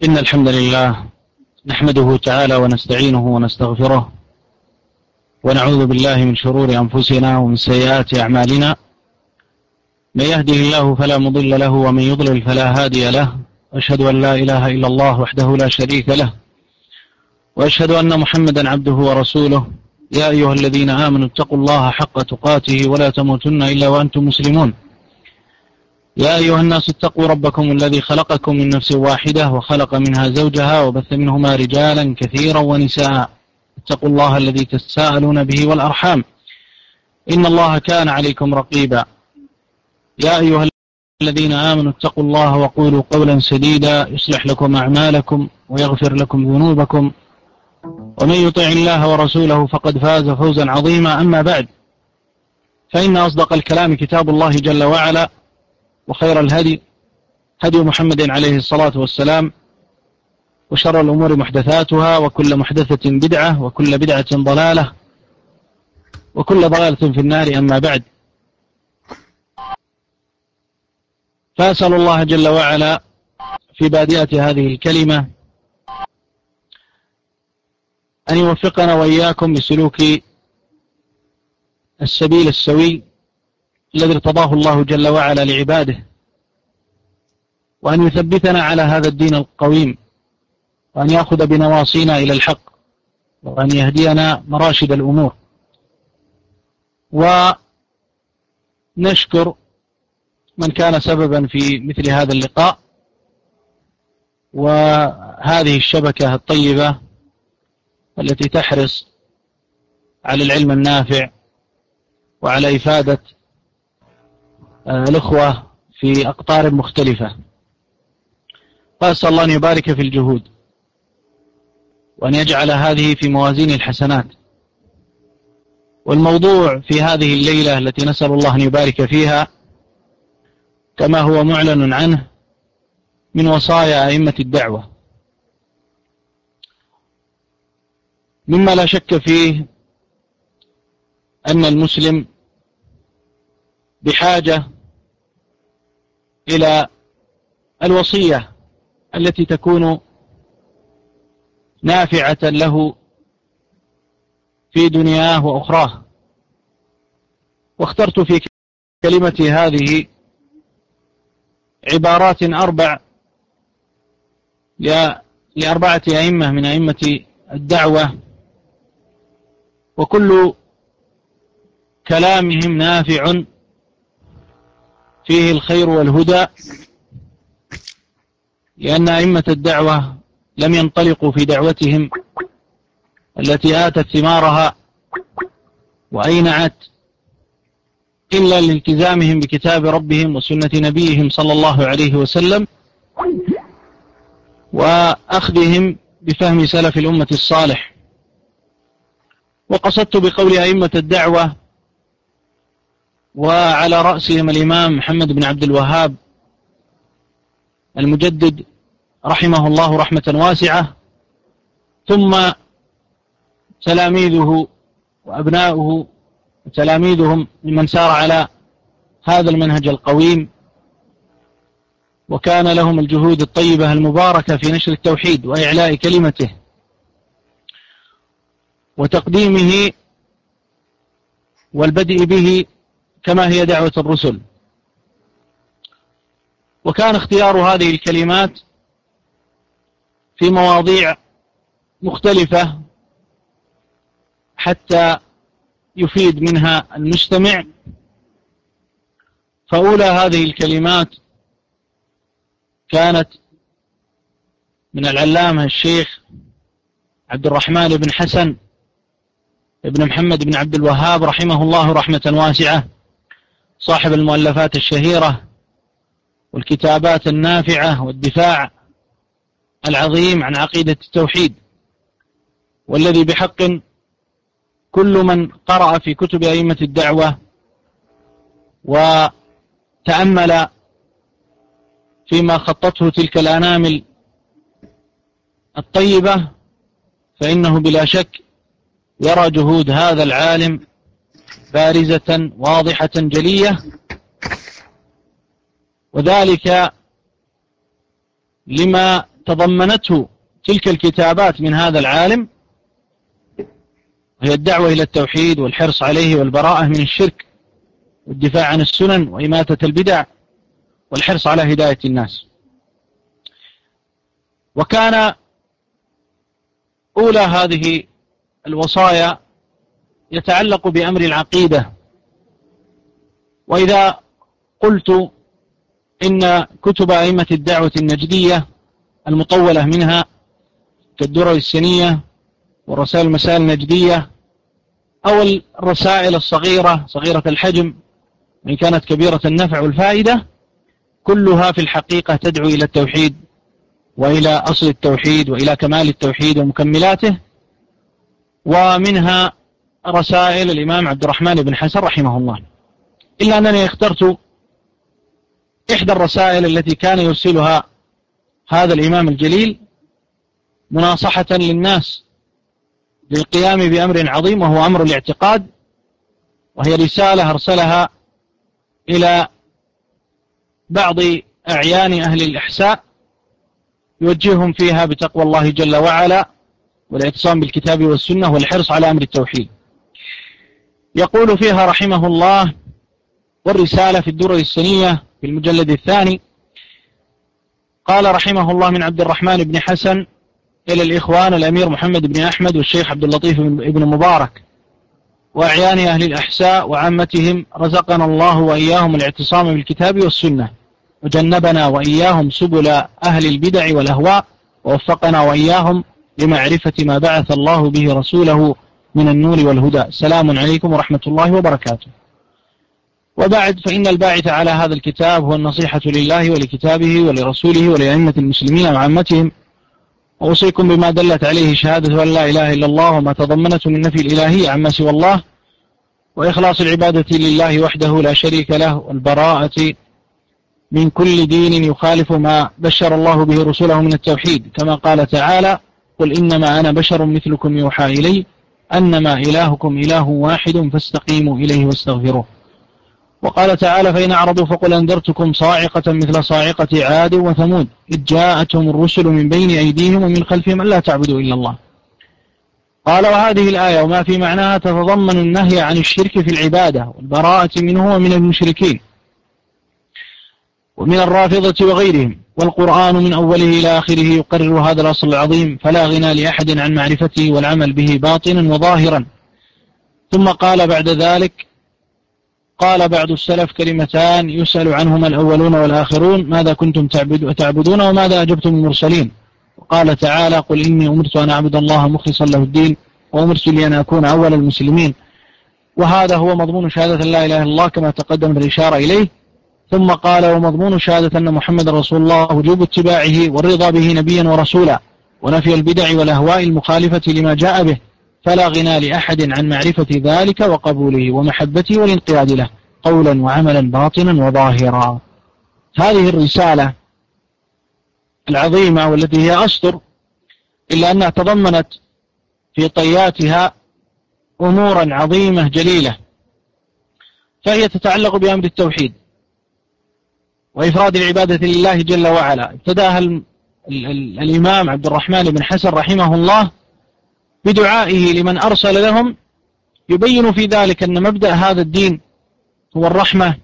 إن الحمد لله نحمده تعالى ونستعينه ونستغفره ونعوذ بالله من شرور أنفسنا ومن سيئات أعمالنا. من يهده الله فلا مضل له ومن يضلل فلا هادي له، وأشهد أن لا إله إلا الله وحده لا شريك له، وأشهد أن محمدا عبده ورسوله. يا أيها الذين آمنوا اتقوا الله حق تقاته ولا تموتن إلا وأنتم مسلمون. يا أيها الناس اتقوا ربكم الذي خلقكم من نفس واحدة وخلق منها زوجها وبث منهما رجالا كثيرا ونساء. اتقوا الله الذي تساءلون به والأرحام، إن الله كان عليكم رقيبا. يا أيها الذين آمنوا اتقوا الله وقولوا قولا سديدا يصلح لكم أعمالكم ويغفر لكم ذنوبكم، ومن يطع الله ورسوله فقد فاز فوزا عظيما. أما بعد، فإن أصدق الكلام كتاب الله جل وعلا، وخير الهدي هدي محمد عليه الصلاة والسلام، وشر الأمور محدثاتها، وكل محدثة بدعة، وكل بدعة ضلالة، وكل ضلالة في النار. أما بعد، فأسأل الله جل وعلا في بادئة هذه الكلمة أن يوفقنا وإياكم لسلوك السبيل السوي الذي ارتضاه الله جل وعلا لعباده، وأن يثبتنا على هذا الدين القويم، وأن يأخذ بنواصينا إلى الحق، وأن يهدينا مراشد الأمور. ونشكر من كان سببا في مثل هذا اللقاء وهذه الشبكة الطيبة التي تحرص على العلم النافع وعلى إفادة الأخوة في أقطار مختلفة. فأسأل الله أن يبارك في الجهود، وأن يجعل هذه في موازين الحسنات. والموضوع في هذه الليلة التي نسأل الله أن يبارك فيها كما هو معلن عنه من وصايا أئمة الدعوة، مما لا شك فيه أن المسلم بحاجة إلى الوصية التي تكون نافعة له في دنياه وأخراه. واخترت في كلمتي هذه عبارات لأربعة أئمة من أئمة الدعوة، وكل كلامهم نافع فيه الخير والهدى، لأن أئمة الدعوة لم ينطلقوا في دعوتهم التي آتت ثمارها وأينعت إلا لالتزامهم بكتاب ربهم وسنة نبيهم صلى الله عليه وسلم، وأخذهم بفهم سلف الأمة الصالح. وقصدت بقول أئمة الدعوة وعلى رأسهم الإمام محمد بن عبد الوهاب المجدد رحمه الله رحمة واسعة، ثم تلاميذه وأبناؤه وتلاميذهم لمن سار على هذا المنهج القويم، وكان لهم الجهود الطيبة المباركة في نشر التوحيد وإعلاء كلمته وتقديمه والبدء به كما هي دعوة الرسل. وكان اختيار هذه الكلمات في مواضيع مختلفة حتى يفيد منها المستمع. فأولى هذه الكلمات كانت من العلامة الشيخ عبد الرحمن بن حسن ابن محمد بن عبد الوهاب رحمه الله رحمة واسعة، صاحب المؤلفات الشهيرة والكتابات النافعة والدفاع العظيم عن عقيدة التوحيد، والذي بحق كل من قرأ في كتب أئمة الدعوة وتأمل فيما خطته تلك الأنامل الطيبة فإنه بلا شك يرى جهود هذا العالم بارزة واضحة جلية، وذلك لما تضمنته تلك الكتابات من هذا العالم، وهي الدعوة إلى التوحيد والحرص عليه والبراءة من الشرك والدفاع عن السنن وإماتة البدع والحرص على هداية الناس. وكان أولى هذه الوصايا يتعلق بأمر العقيدة. وإذا قلت إن كتب أئمة الدعوة النجدية المطولة منها كالدرر السنية والرسائل المسائل النجدية، أو الرسائل الصغيرة صغيرة الحجم وإن كانت كبيرة النفع والفائدة، كلها في الحقيقة تدعو إلى التوحيد وإلى أصل التوحيد وإلى كمال التوحيد ومكملاته. ومنها رسائل الإمام عبد الرحمن بن حسن رحمه الله، إلا أنني اخترت إحدى الرسائل التي كان يرسلها هذا الإمام الجليل مناصحة للناس للقيام بأمر عظيم وهو أمر الاعتقاد، وهي رسالة أرسلها إلى بعض أعيان أهل الإحساء يوجههم فيها بتقوى الله جل وعلا والاعتصام بالكتاب والسنة والحرص على أمر التوحيد. يقول فيها رحمه الله، والرسالة في الدرر السنية في المجلد الثاني، قال رحمه الله: من عبد الرحمن بن حسن إلى الإخوان الأمير محمد بن أحمد والشيخ عبد اللطيف بن مبارك وأعيان أهل الأحساء وعامتهم، رزقنا الله وإياهم الاعتصام بالكتاب والسنة، وجنبنا وإياهم سبل أهل البدع والأهواء، ووفقنا وإياهم لمعرفة ما بعث الله به رسوله من النور والهدى. سلام عليكم ورحمة الله وبركاته. وبعد، فإن الباعث على هذا الكتاب هو النصيحة لله ولكتابه ولرسوله ولأئمة المسلمين وعامتهم، وأوصيكم بما دلت عليه شهادة أن لا إله إلا الله وما تضمنته من نفي الإلهية عما سوى الله، وإخلاص العبادة لله وحده لا شريك له، والبراءة من كل دين يخالف ما بشر الله به رسوله من التوحيد، كما قال تعالى: قل إنما أنا بشر مثلكم يوحى إلي أنما إلهكم إله واحد فاستقيموا إليه واستغفروه. وقال تعالى: فإن أعرضوا فقل أنذرتكم صاعقة مثل صاعقة عاد وثمود إذ جاءتهم الرسل من بين أيديهم ومن خلفهم ألا تعبدوا إلا الله. قال: وهذه الآية وما في معناها تتضمن النهي عن الشرك في العبادة والبراءة منه ومن المشركين ومن الرافضة وغيرهم، والقرآن من أوله إلى آخره يقرر هذا الأصل العظيم، فلا غنى لأحد عن معرفته والعمل به باطنا وظاهرا. ثم قال بعد ذلك: قال بعض السلف كلمتان يسأل عنهما الأولون والآخرون: ماذا كنتم تعبدون وماذا أجبتم المرسلين؟ وقال تعالى: قل إني أمرت أن أعبد الله مخلصا له الدين وأمرت لي أن أكون أول المسلمين. وهذا هو مضمون شهادة لا إله إلا الله كما تقدم بالإشارة إليه. ثم قال: ومضمون شهادة أن محمد رسول الله وجوب اتباعه والرضا به نبيا ورسولا، ونفي البدع والأهواء المخالفة لما جاء به، فلا غنى لأحد عن معرفة ذلك وقبوله ومحبته والانقياد له قولا وعملا باطنا وظاهرا. هذه الرسالة العظيمة والتي هي أسطر، إلا أنها تضمنت في طياتها أمورا عظيمة جليلة، فهي تتعلق بأمر التوحيد وإفراد العبادة لله جل وعلا. ابتداها الإمام عبد الرحمن بن حسن رحمه الله بدعائه لمن أرسل لهم، يبين في ذلك أن مبدأ هذا الدين هو الرحمة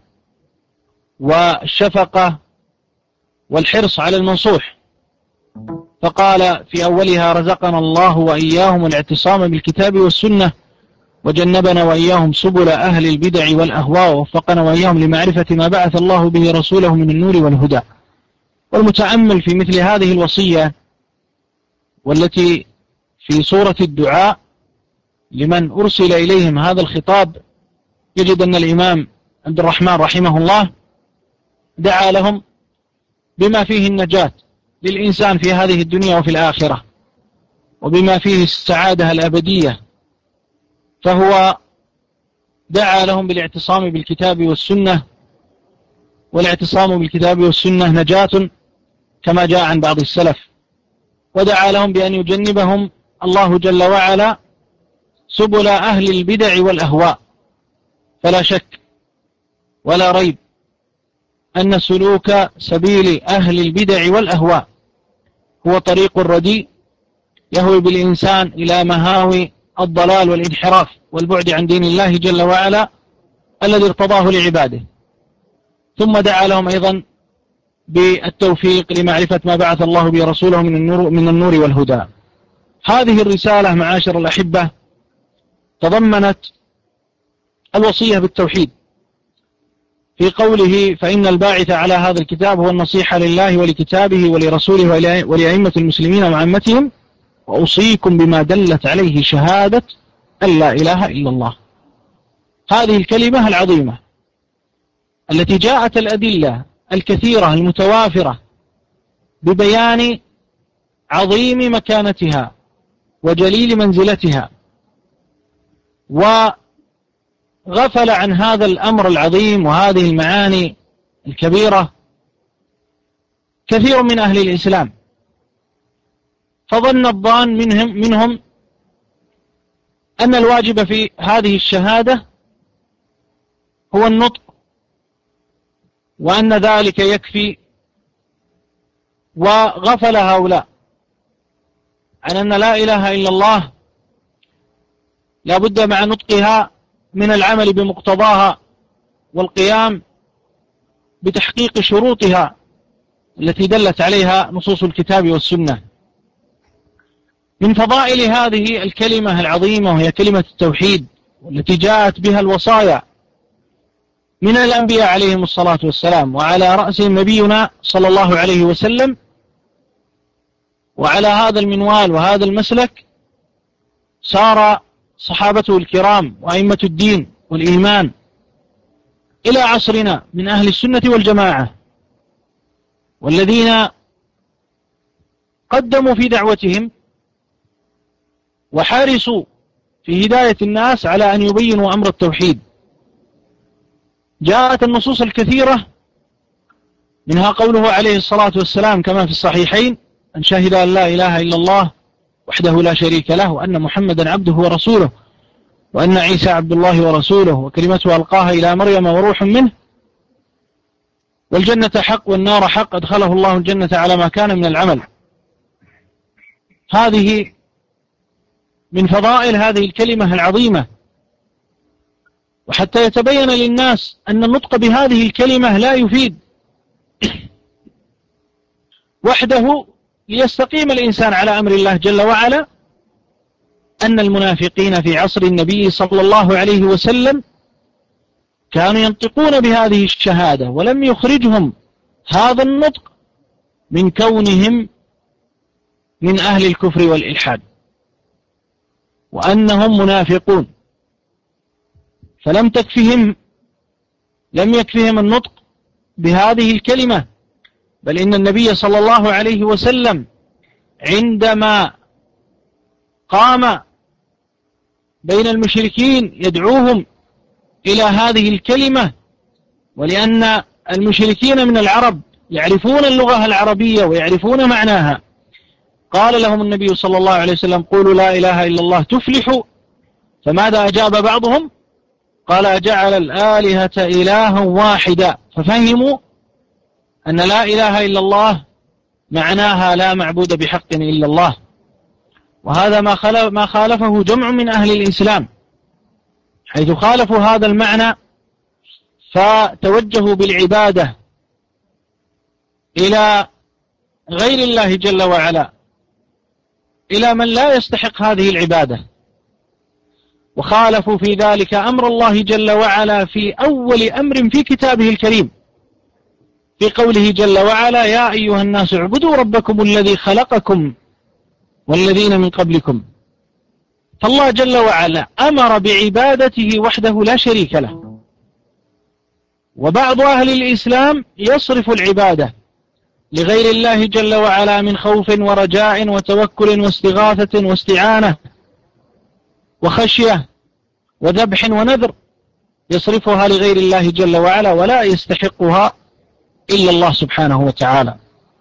والشفقة والحرص على المنصوح. فقال في أولها: رزقنا الله وإياهم الاعتصام بالكتاب والسنة، وجنبنا وإياهم سبل أهل البدع والأهواء، ووفقنا وإياهم لمعرفة ما بعث الله به رسوله من النور والهدى. والمتأمل في مثل هذه الوصية والتي في صورة الدعاء لمن أرسل إليهم هذا الخطاب، يجد أن الإمام عبد الرحمن رحمه الله دعا لهم بما فيه النجاة للإنسان في هذه الدنيا وفي الآخرة، وبما فيه السعادة الأبدية. فهو دعا لهم بالاعتصام بالكتاب والسنة، والاعتصام بالكتاب والسنة نجاة كما جاء عن بعض السلف. ودعا لهم بأن يجنبهم الله جل وعلا سبل أهل البدع والأهواء. فلا شك ولا ريب أن سلوك سبيل أهل البدع والأهواء هو طريق رديء يهوي بالإنسان إلى مهاوي الضلال والانحراف والبعد عن دين الله جل وعلا الذي ارتضاه لعباده. ثم دعا لهم أيضا بالتوفيق لمعرفة ما بعث الله به رسوله من النور والهدى. هذه الرسالة معاشر الأحبة تضمنت الوصية بالتوحيد في قوله: فإن الباعث على هذا الكتاب هو النصيحة لله ولكتابه ولرسوله ولأئمة المسلمين وعامتهم، وأوصيكم بما دلت عليه شهادة أن لا إله إلا الله. هذه الكلمة العظيمة التي جاءت الأدلة الكثيرة المتوافرة ببيان عظيم مكانتها وجليل منزلتها، وغفل عن هذا الأمر العظيم وهذه المعاني الكبيرة كثير من أهل الإسلام، فظن الظان منهم أن الواجب في هذه الشهادة هو النطق، وأن ذلك يكفي، وغفل هؤلاء عن أن لا إله إلا الله لا بد مع نطقها من العمل بمقتضاها والقيام بتحقيق شروطها التي دلت عليها نصوص الكتاب والسنة. من فضائل هذه الكلمة العظيمة وهي كلمة التوحيد، والتي جاءت بها الوصايا من الأنبياء عليهم الصلاة والسلام، وعلى رأسهم نبينا صلى الله عليه وسلم. وعلى هذا المنوال وهذا المسلك سار صحابته الكرام وأئمة الدين والإيمان إلى عصرنا من أهل السنة والجماعة، والذين قدموا في دعوتهم وحارسوا في هداية الناس على أن يبينوا أمر التوحيد. جاءت النصوص الكثيرة منها قوله عليه الصلاة والسلام كما في الصحيحين: أن شهد أن لا إله إلا الله وحده لا شريك له، وأن محمدا عبده ورسوله، وأن عيسى عبد الله ورسوله، وكلمته ألقاها إلى مريم وروح منه، والجنة حق والنار حق، أدخله الله الجنة على ما كان من العمل. هذه من فضائل هذه الكلمة العظيمة. وحتى يتبين للناس أن النطق بهذه الكلمة لا يفيد وحده ليستقيم الإنسان على أمر الله جل وعلا، أن المنافقين في عصر النبي صلى الله عليه وسلم كانوا ينطقون بهذه الشهادة، ولم يخرجهم هذا النطق من كونهم من أهل الكفر والإلحاد، وأنهم منافقون. فلم يكفهم النطق بهذه الكلمة، بل إن النبي صلى الله عليه وسلم عندما قام بين المشركين يدعوهم إلى هذه الكلمة، ولأن المشركين من العرب يعرفون اللغة العربية ويعرفون معناها، قال لهم النبي صلى الله عليه وسلم: قولوا لا إله إلا الله تفلحوا. فماذا أجاب بعضهم؟ قال: أجعل الآلهة إلها واحدا. ففهموا أن لا إله إلا الله معناها لا معبود بحق إلا الله. وهذا ما خالفه جمع من أهل الإسلام، حيث خالفوا هذا المعنى فتوجهوا بالعبادة إلى غير الله جل وعلا، إلى من لا يستحق هذه العبادة، وخالفوا في ذلك أمر الله جل وعلا في أول أمر في كتابه الكريم، في قوله جل وعلا: يا أيها الناس اعبدوا ربكم الذي خلقكم والذين من قبلكم. فالله جل وعلا أمر بعبادته وحده لا شريك له. وبعض أهل الإسلام يصرف العبادة لغير الله جل وعلا من خوف ورجاء وتوكل واستغاثة واستعانة وخشية وذبح ونذر، يصرفها لغير الله جل وعلا ولا يستحقها إلا الله سبحانه وتعالى.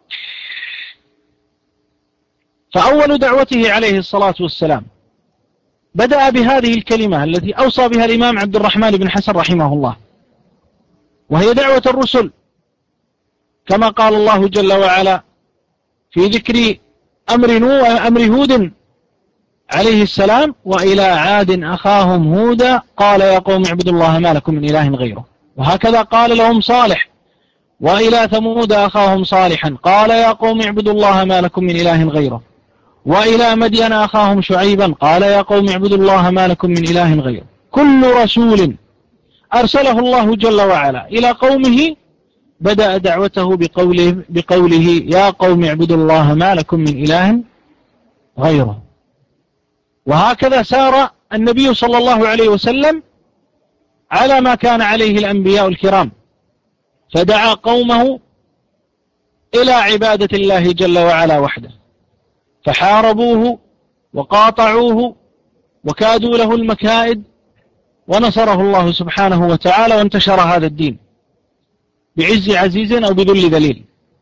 فأول دعوته عليه الصلاة والسلام بدأ بهذه الكلمة التي أوصى بها الإمام عبد الرحمن بن حسن رحمه الله، وهي دعوة الرسل، كما قال الله جل وعلا في ذكر أمر هود عليه السلام: وإلى عاد أخاهم هودا قال يا قوم اعبدوا الله ما لكم من إله غيره. وهكذا قال لهم صالح: وإلى ثمود أخاهم صالحا قال يا قوم اعبدوا الله ما لكم من إله غيره. وإلى مدين أخاهم شعيبا قال يا قوم اعبدوا الله ما لكم من إله غيره. كل رسول أرسله الله جل وعلا إلى قومه بدأ دعوته بقوله يا قوم اعبدوا الله ما لكم من إله غيره. وهكذا سار النبي صلى الله عليه وسلم على ما كان عليه الأنبياء الكرام، فدعا قومه إلى عبادة الله جل وعلا وحده، فحاربوه وقاطعوه وكادوا له المكائد، ونصره الله سبحانه وتعالى، وانتشر هذا الدين بعز عزيز أو بذل ذليل.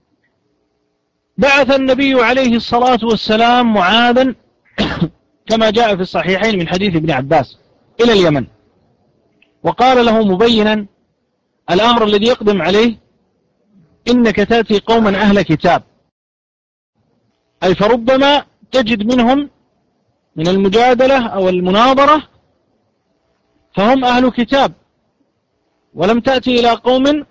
بعث النبي عليه الصلاة والسلام معاذا كما جاء في الصحيحين من حديث ابن عباس إلى اليمن، وقال له مبينا الأمر الذي يقدم عليه: إنك تأتي قوما أهل كتاب، أي فربما تجد منهم من المجادلة أو المناظرة فهم أهل كتاب، ولم تأتي إلى قوم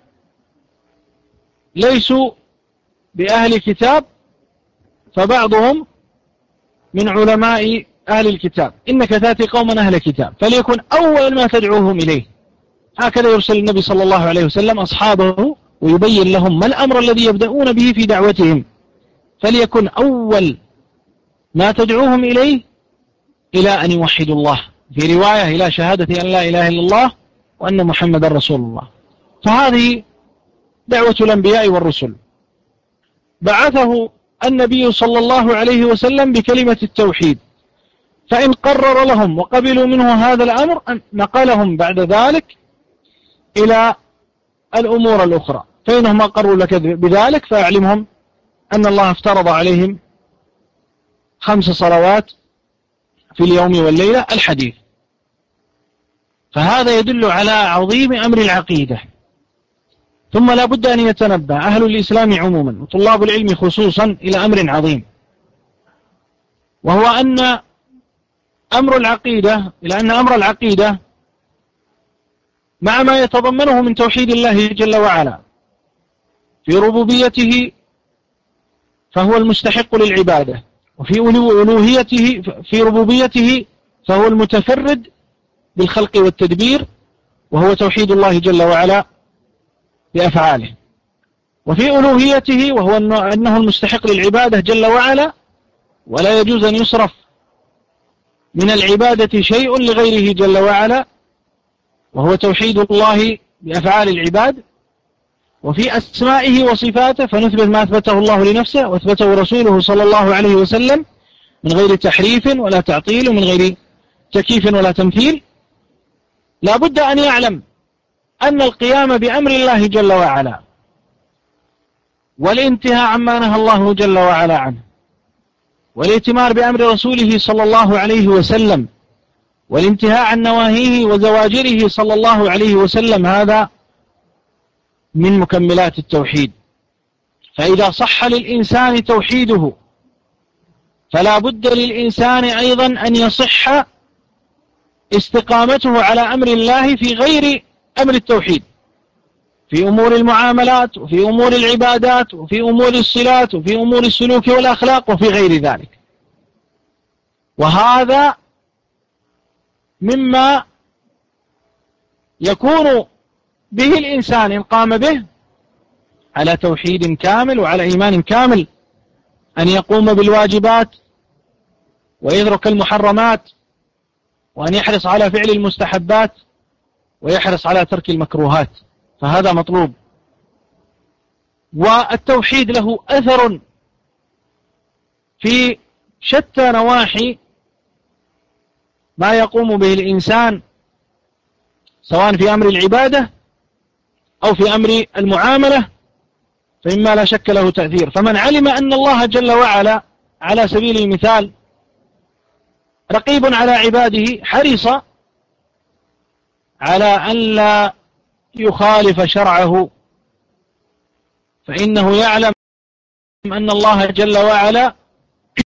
ليسوا بأهل كتاب فبعضهم من علماء أهل الكتاب. إنك تأتي قوما أهل كتاب فليكن أول ما تدعوهم إليه. هكذا يرسل النبي صلى الله عليه وسلم أصحابه ويبين لهم ما الأمر الذي يبدأون به في دعوتهم، فليكن أول ما تدعوهم إليه إلى أن يوحدوا الله، في رواية إلى شهادة أن لا إله إلا الله وأن محمد رسول الله. فهذه دعوة الأنبياء والرسل. بعثه النبي صلى الله عليه وسلم بكلمة التوحيد، فإن قرر لهم وقبلوا منه هذا الأمر نقلهم بعد ذلك إلى الأمور الأخرى، فإنهم أقروا لك بذلك فأعلمهم أن الله افترض عليهم 5 صلوات في اليوم والليلة الحديث. فهذا يدل على عظيم أمر العقيدة. ثم لا بد أن يتنبه أهل الإسلام عموما وطلاب العلم خصوصا إلى أمر عظيم، وهو أن أمر العقيدة مع ما يتضمنه من توحيد الله جل وعلا في ربوبيته فهو المستحق للعبادة، وفي ألوهيته في ربوبيته فهو المتفرد بالخلق والتدبير، وهو توحيد الله جل وعلا بأفعاله. وفي ألوهيته وهو أنه المستحق للعبادة جل وعلا، ولا يجوز أن يصرف من العبادة شيء لغيره جل وعلا، وهو توحيد الله بأفعال العباد. وفي أسمائه وصفاته فنثبت ما أثبته الله لنفسه وأثبته رسوله صلى الله عليه وسلم من غير تحريف ولا تعطيل ومن غير تكييف ولا تمثيل. لا بد أن يعلم أن القيام بأمر الله جل وعلا والانتهاء عما نهى الله جل وعلا عنه والائتمار بأمر رسوله صلى الله عليه وسلم والانتهاء عن نواهيه وزواجره صلى الله عليه وسلم، هذا من مكملات التوحيد. فإذا صح للإنسان توحيده فلا بد للإنسان أيضا أن يصح استقامته على أمر الله في غير أمر التوحيد، في أمور المعاملات وفي أمور العبادات وفي أمور الصلات وفي أمور السلوك والأخلاق وفي غير ذلك. وهذا مما يكون به الإنسان إن قام به على توحيد كامل وعلى إيمان كامل، أن يقوم بالواجبات ويترك المحرمات، وأن يحرص على فعل المستحبات ويحرص على ترك المكروهات، فهذا مطلوب. والتوحيد له أثر في شتى نواحي ما يقوم به الإنسان، سواء في أمر العبادة أو في أمر المعاملة، فإما لا شك له تأثير. فمن علم أن الله جل وعلا على سبيل المثال رقيب على عباده حرص على أن لا يخالف شرعه، فإنه يعلم أن الله جل وعلا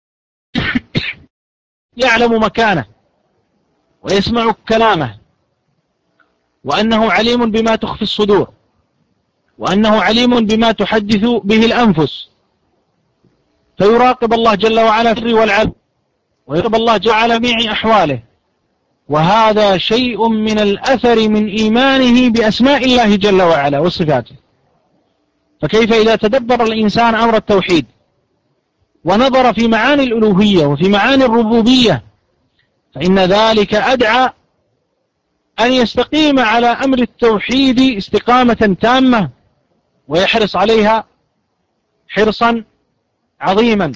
يعلم مكانه ويسمع كلامه، وأنه عليم بما تخفي الصدور، وأنه عليم بما تحدث به الأنفس، فيراقب الله جل وعلا في السر والعلن، ويراقب الله جل وعلا جميع أحواله، وهذا شيء من الأثر من إيمانه بأسماء الله جل وعلا وصفاته. فكيف إذا تدبر الإنسان أمر التوحيد ونظر في معاني الألوهية وفي معاني الربوبية، فإن ذلك أدعى أن يستقيم على أمر التوحيد استقامة تامة، ويحرص عليها حرصا عظيما.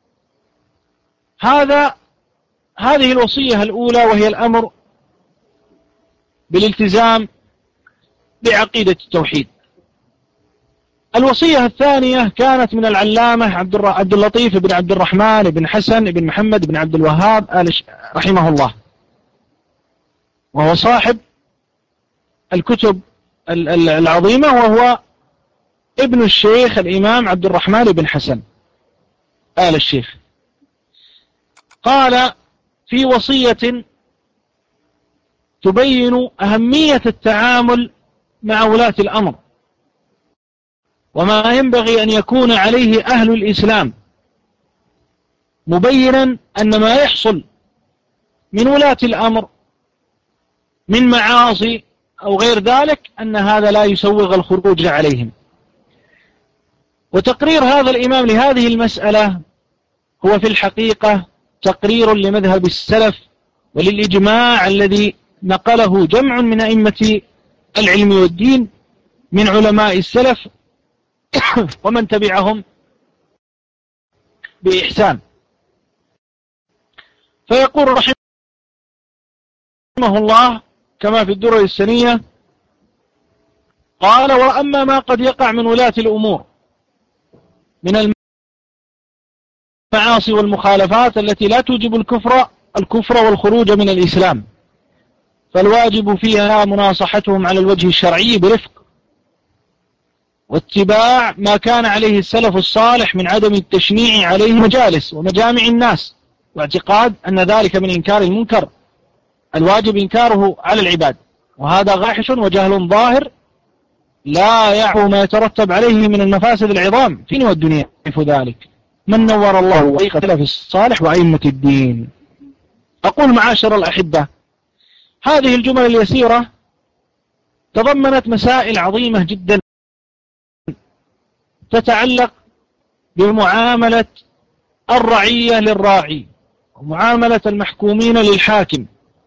هذه الوصية الأولى، وهي الأمر بالالتزام بعقيدة التوحيد. الوصية الثانية كانت من العلامة عبد اللطيف بن عبد الرحمن بن حسن بن محمد بن عبد الوهاب رحمه الله، وهو صاحب الكتب العظيمة، وهو ابن الشيخ الإمام عبد الرحمن بن حسن آل الشيخ. قال في وصية تبين أهمية التعامل مع ولاة الأمر، وما ينبغي أن يكون عليه أهل الإسلام، مبينا أن ما يحصل من ولاة الأمر من معاصي أو غير ذلك أن هذا لا يسوغ الخروج عليهم. وتقرير هذا الإمام لهذه المسألة هو في الحقيقة تقرير لمذهب السلف وللإجماع الذي نقله جمع من أئمة العلم والدين من علماء السلف ومن تبعهم بإحسان. فيقول رحمه الله كما في الدرر السنية، قال: وأما ما قد يقع من ولاة الأمور من المعاصي والمخالفات التي لا توجب الكفر والخروج من الإسلام، فالواجب فيها مناصحتهم على الوجه الشرعي برفق، واتباع ما كان عليه السلف الصالح من عدم التشنيع عليه مجالس ومجامع الناس، واعتقاد أن ذلك من إنكار المنكر الواجب إنكاره على العباد، وهذا غاحش وجهل ظاهر لا يعفو ما يترتب عليه من المفاسد العظام في والدنيا. يعرف ذلك من نور الله طريق السلف الصالح وأئمة الدين. أقول معاشر الأحبة، هذه الجمل اليسيرة تضمنت مسائل عظيمة جدا تتعلق بمعاملة الرعية للراعي ومعاملة المحكومين للحاكم،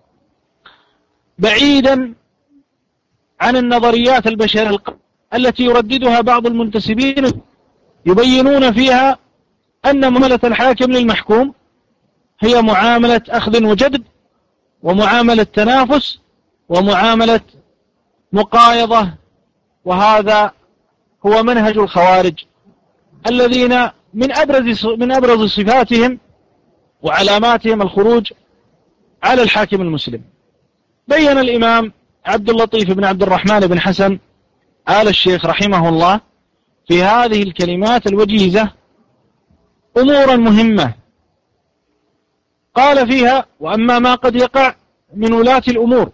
بعيدا عن النظريات البشرية التي يرددها بعض المنتسبين، يبينون فيها أن معاملة الحاكم للمحكوم هي معاملة أخذ وجذب، ومعاملة تنافس، ومعاملة مقايضة. وهذا هو منهج الخوارج الذين من أبرز صفاتهم وعلاماتهم الخروج على الحاكم المسلم. بين الإمام عبد اللطيف بن عبد الرحمن بن حسن آل الشيخ رحمه الله في هذه الكلمات الوجيزة أمورا مهمة. قال فيها: وأما ما قد يقع من ولاة الأمور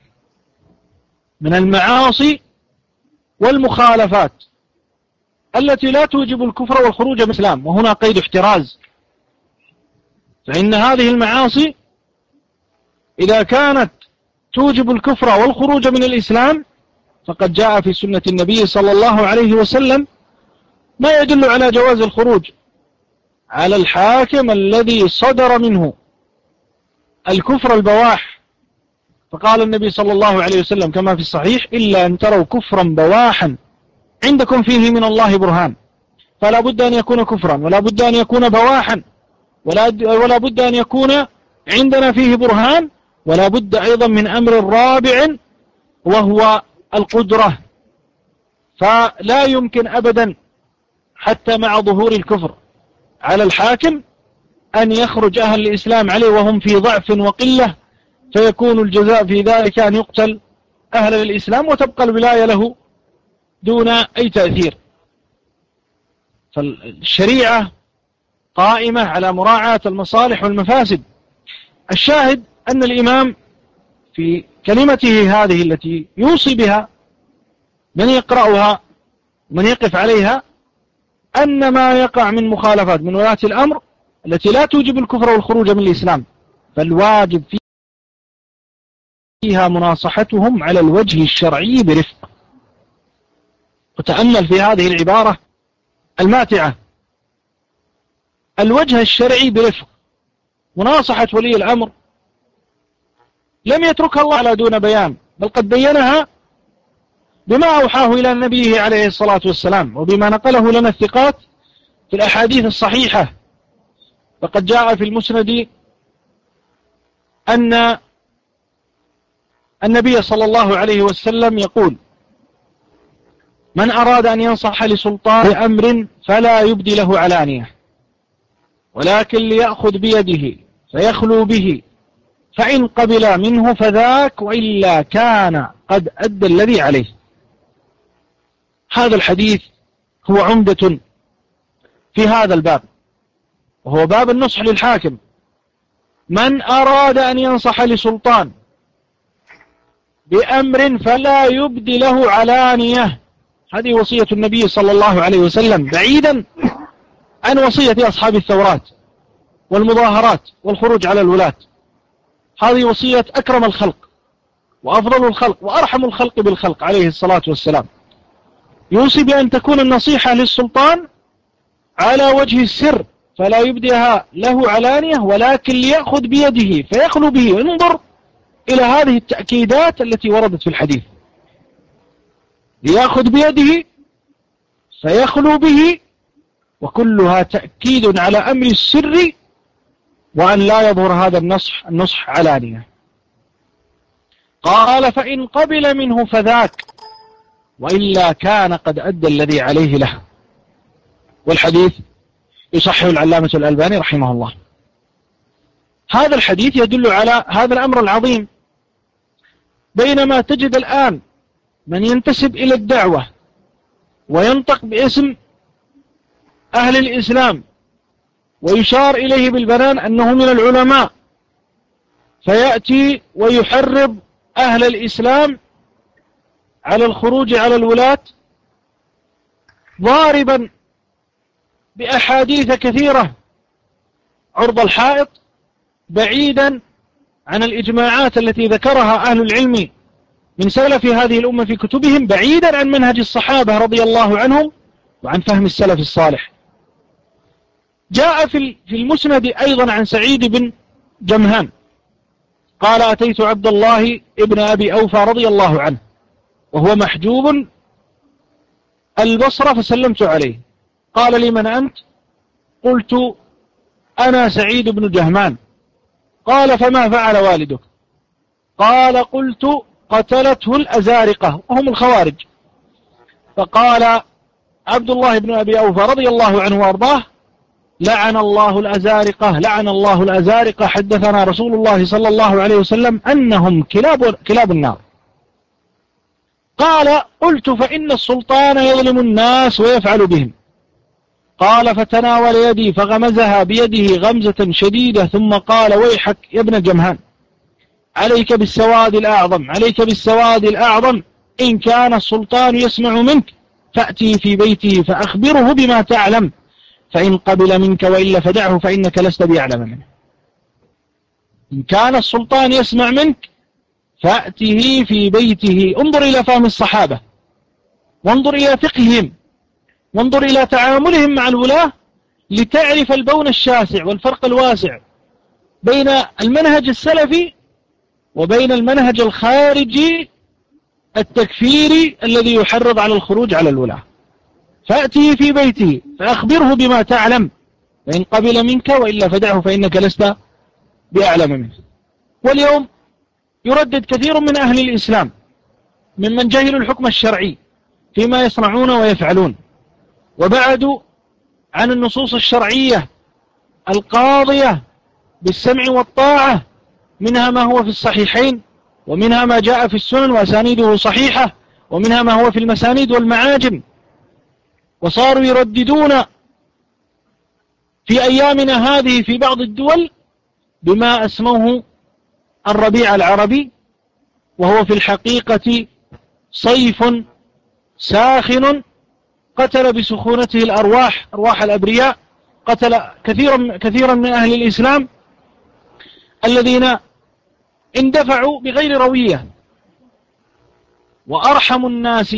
من المعاصي والمخالفات التي لا توجب الكفر والخروج من الإسلام، وهنا قيد احتراز، فإن هذه المعاصي إذا كانت توجب الكفر والخروج من الإسلام فقد جاء في سنة النبي صلى الله عليه وسلم ما يدل على جواز الخروج على الحاكم الذي صدر منه الكفر البواح. فقال النبي صلى الله عليه وسلم كما في الصحيح: إلا أن تروا كفرا بواحا عندكم فيه من الله برهان. فلا بد أن يكون كفرا، ولا بد أن يكون بواحا، ولا بد أن يكون عندنا فيه برهان، ولا بد أيضا من أمر رابع وهو القدرة. فلا يمكن أبدا حتى مع ظهور الكفر على الحاكم أن يخرج أهل الإسلام عليه وهم في ضعف وقلة، فيكون الجزاء في ذلك أن يقتل أهل الإسلام وتبقى الولاية له دون أي تأثير. فالشريعة قائمة على مراعاة المصالح والمفاسد، الشاهد أن الإمام في كلمته هذه التي يوصي بها من يقرأها ومن يقف عليها أن ما يقع من مخالفات من ولاة الأمر التي لا توجب الكفر والخروج من الإسلام فالواجب فيها مناصحتهم على الوجه الشرعي برفق. وتأمل في هذه العبارة الماتعة، الوجه الشرعي برفق. مناصحة ولي الأمر لم يتركها الله على دون بيان، بل قد بينها بما أوحاه إلى نبيه عليه الصلاة والسلام وبما نقله لنا الثقات في الأحاديث الصحيحة. فقد جاء في المسند أن النبي صلى الله عليه وسلم يقول: من أراد أن ينصح لسلطان بأمر فلا يبدي له علانية، ولكن ليأخذ بيده فيخلو به، فإن قبل منه فذاك، وإلا كان قد أدى الذي عليه. هذا الحديث هو عمدة في هذا الباب، وهو باب النصح للحاكم. من أراد أن ينصح لسلطان بأمر فلا يبدي له علانية، هذه وصية النبي صلى الله عليه وسلم، بعيدا عن وصية أصحاب الثورات والمظاهرات والخروج على الولاة. هذه وصية أكرم الخلق وأفضل الخلق وأرحم الخلق بالخلق عليه الصلاة والسلام. يوصي بأن تكون النصيحة للسلطان على وجه السر، فلا يبديها له علانية، ولكن ليأخذ بيده فيخلو به. انظر إلى هذه التأكيدات التي وردت في الحديث: ليأخذ بيده فيخلو به، وكلها تأكيد على أمر السر، وأن لا يظهر هذا النصح علانية. قال: فإن قبل منه فذاك، وإلا كان قد أدى الذي عليه له. والحديث يصحح العلامة الألباني رحمه الله. هذا الحديث يدل على هذا الأمر العظيم. بينما تجد الآن من ينتسب إلى الدعوة وينطق باسم أهل الإسلام ويشار إليه بالبنان أنه من العلماء، فيأتي ويحرض أهل الإسلام على الخروج على الولاة، ضاربا بأحاديث كثيرة عرض الحائط، بعيدا عن الإجماعات التي ذكرها أهل العلم من سلف هذه الأمة في كتبهم، بعيدا عن منهج الصحابة رضي الله عنهم وعن فهم السلف الصالح. جاء في المسند أيضا عن سعيد بن جمهان قال: أتيت عبد الله ابن أبي أوفى رضي الله عنه وهو محجوب البصرة، فسلمت عليه. قال لي: من أنت؟ قلت: أنا سعيد بن جهمان. قال: فما فعل والدك؟ قال: قلت: قتلته الأزارقة وهم الخوارج. فقال عبد الله بن أبي أوفى رضي الله عنه وأرضاه: لعن الله الأزارقة، لعن الله الأزارقة، حدثنا رسول الله صلى الله عليه وسلم أنهم كلاب النار. قال: قلت: فإن السلطان يظلم الناس ويفعل بهم. قال: فتناول يدي فغمزها بيده غمزة شديدة، ثم قال: ويحك يا ابن جمهان، عليك بالسواد الأعظم، عليك بالسواد الأعظم، إن كان السلطان يسمع منك فأتي في بيته فأخبره بما تعلم، فإن قبل منك وإلا فدعه فإنك لست بأعلم منه. إن كان السلطان يسمع منك فأته في بيته. انظر إلى فهم الصحابة، وانظر إلى فقههم، وانظر إلى تعاملهم مع الولاة، لتعرف البون الشاسع والفرق الواسع بين المنهج السلفي وبين المنهج الخارجي التكفيري الذي يحرض على الخروج على الولاة. فأتيه في بيته فأخبره بما تعلم، فإن قبل منك وإلا فدعه فإنك لست بأعلم منه. واليوم يردد كثير من أهل الإسلام ممن جهلوا الحكم الشرعي فيما يصنعون ويفعلون، وبعدوا عن النصوص الشرعية القاضية بالسمع والطاعة، منها ما هو في الصحيحين، ومنها ما جاء في السنن وأسانيده صحيحة، ومنها ما هو في المسانيد والمعاجم. وصاروا يرددون في أيامنا هذه في بعض الدول بما أسموه الربيع العربي، وهو في الحقيقة صيف ساخن قتل بسخونته الأرواح، أرواح الأبرياء، قتل كثيرا من أهل الإسلام الذين اندفعوا بغير روية. وأرحم الناس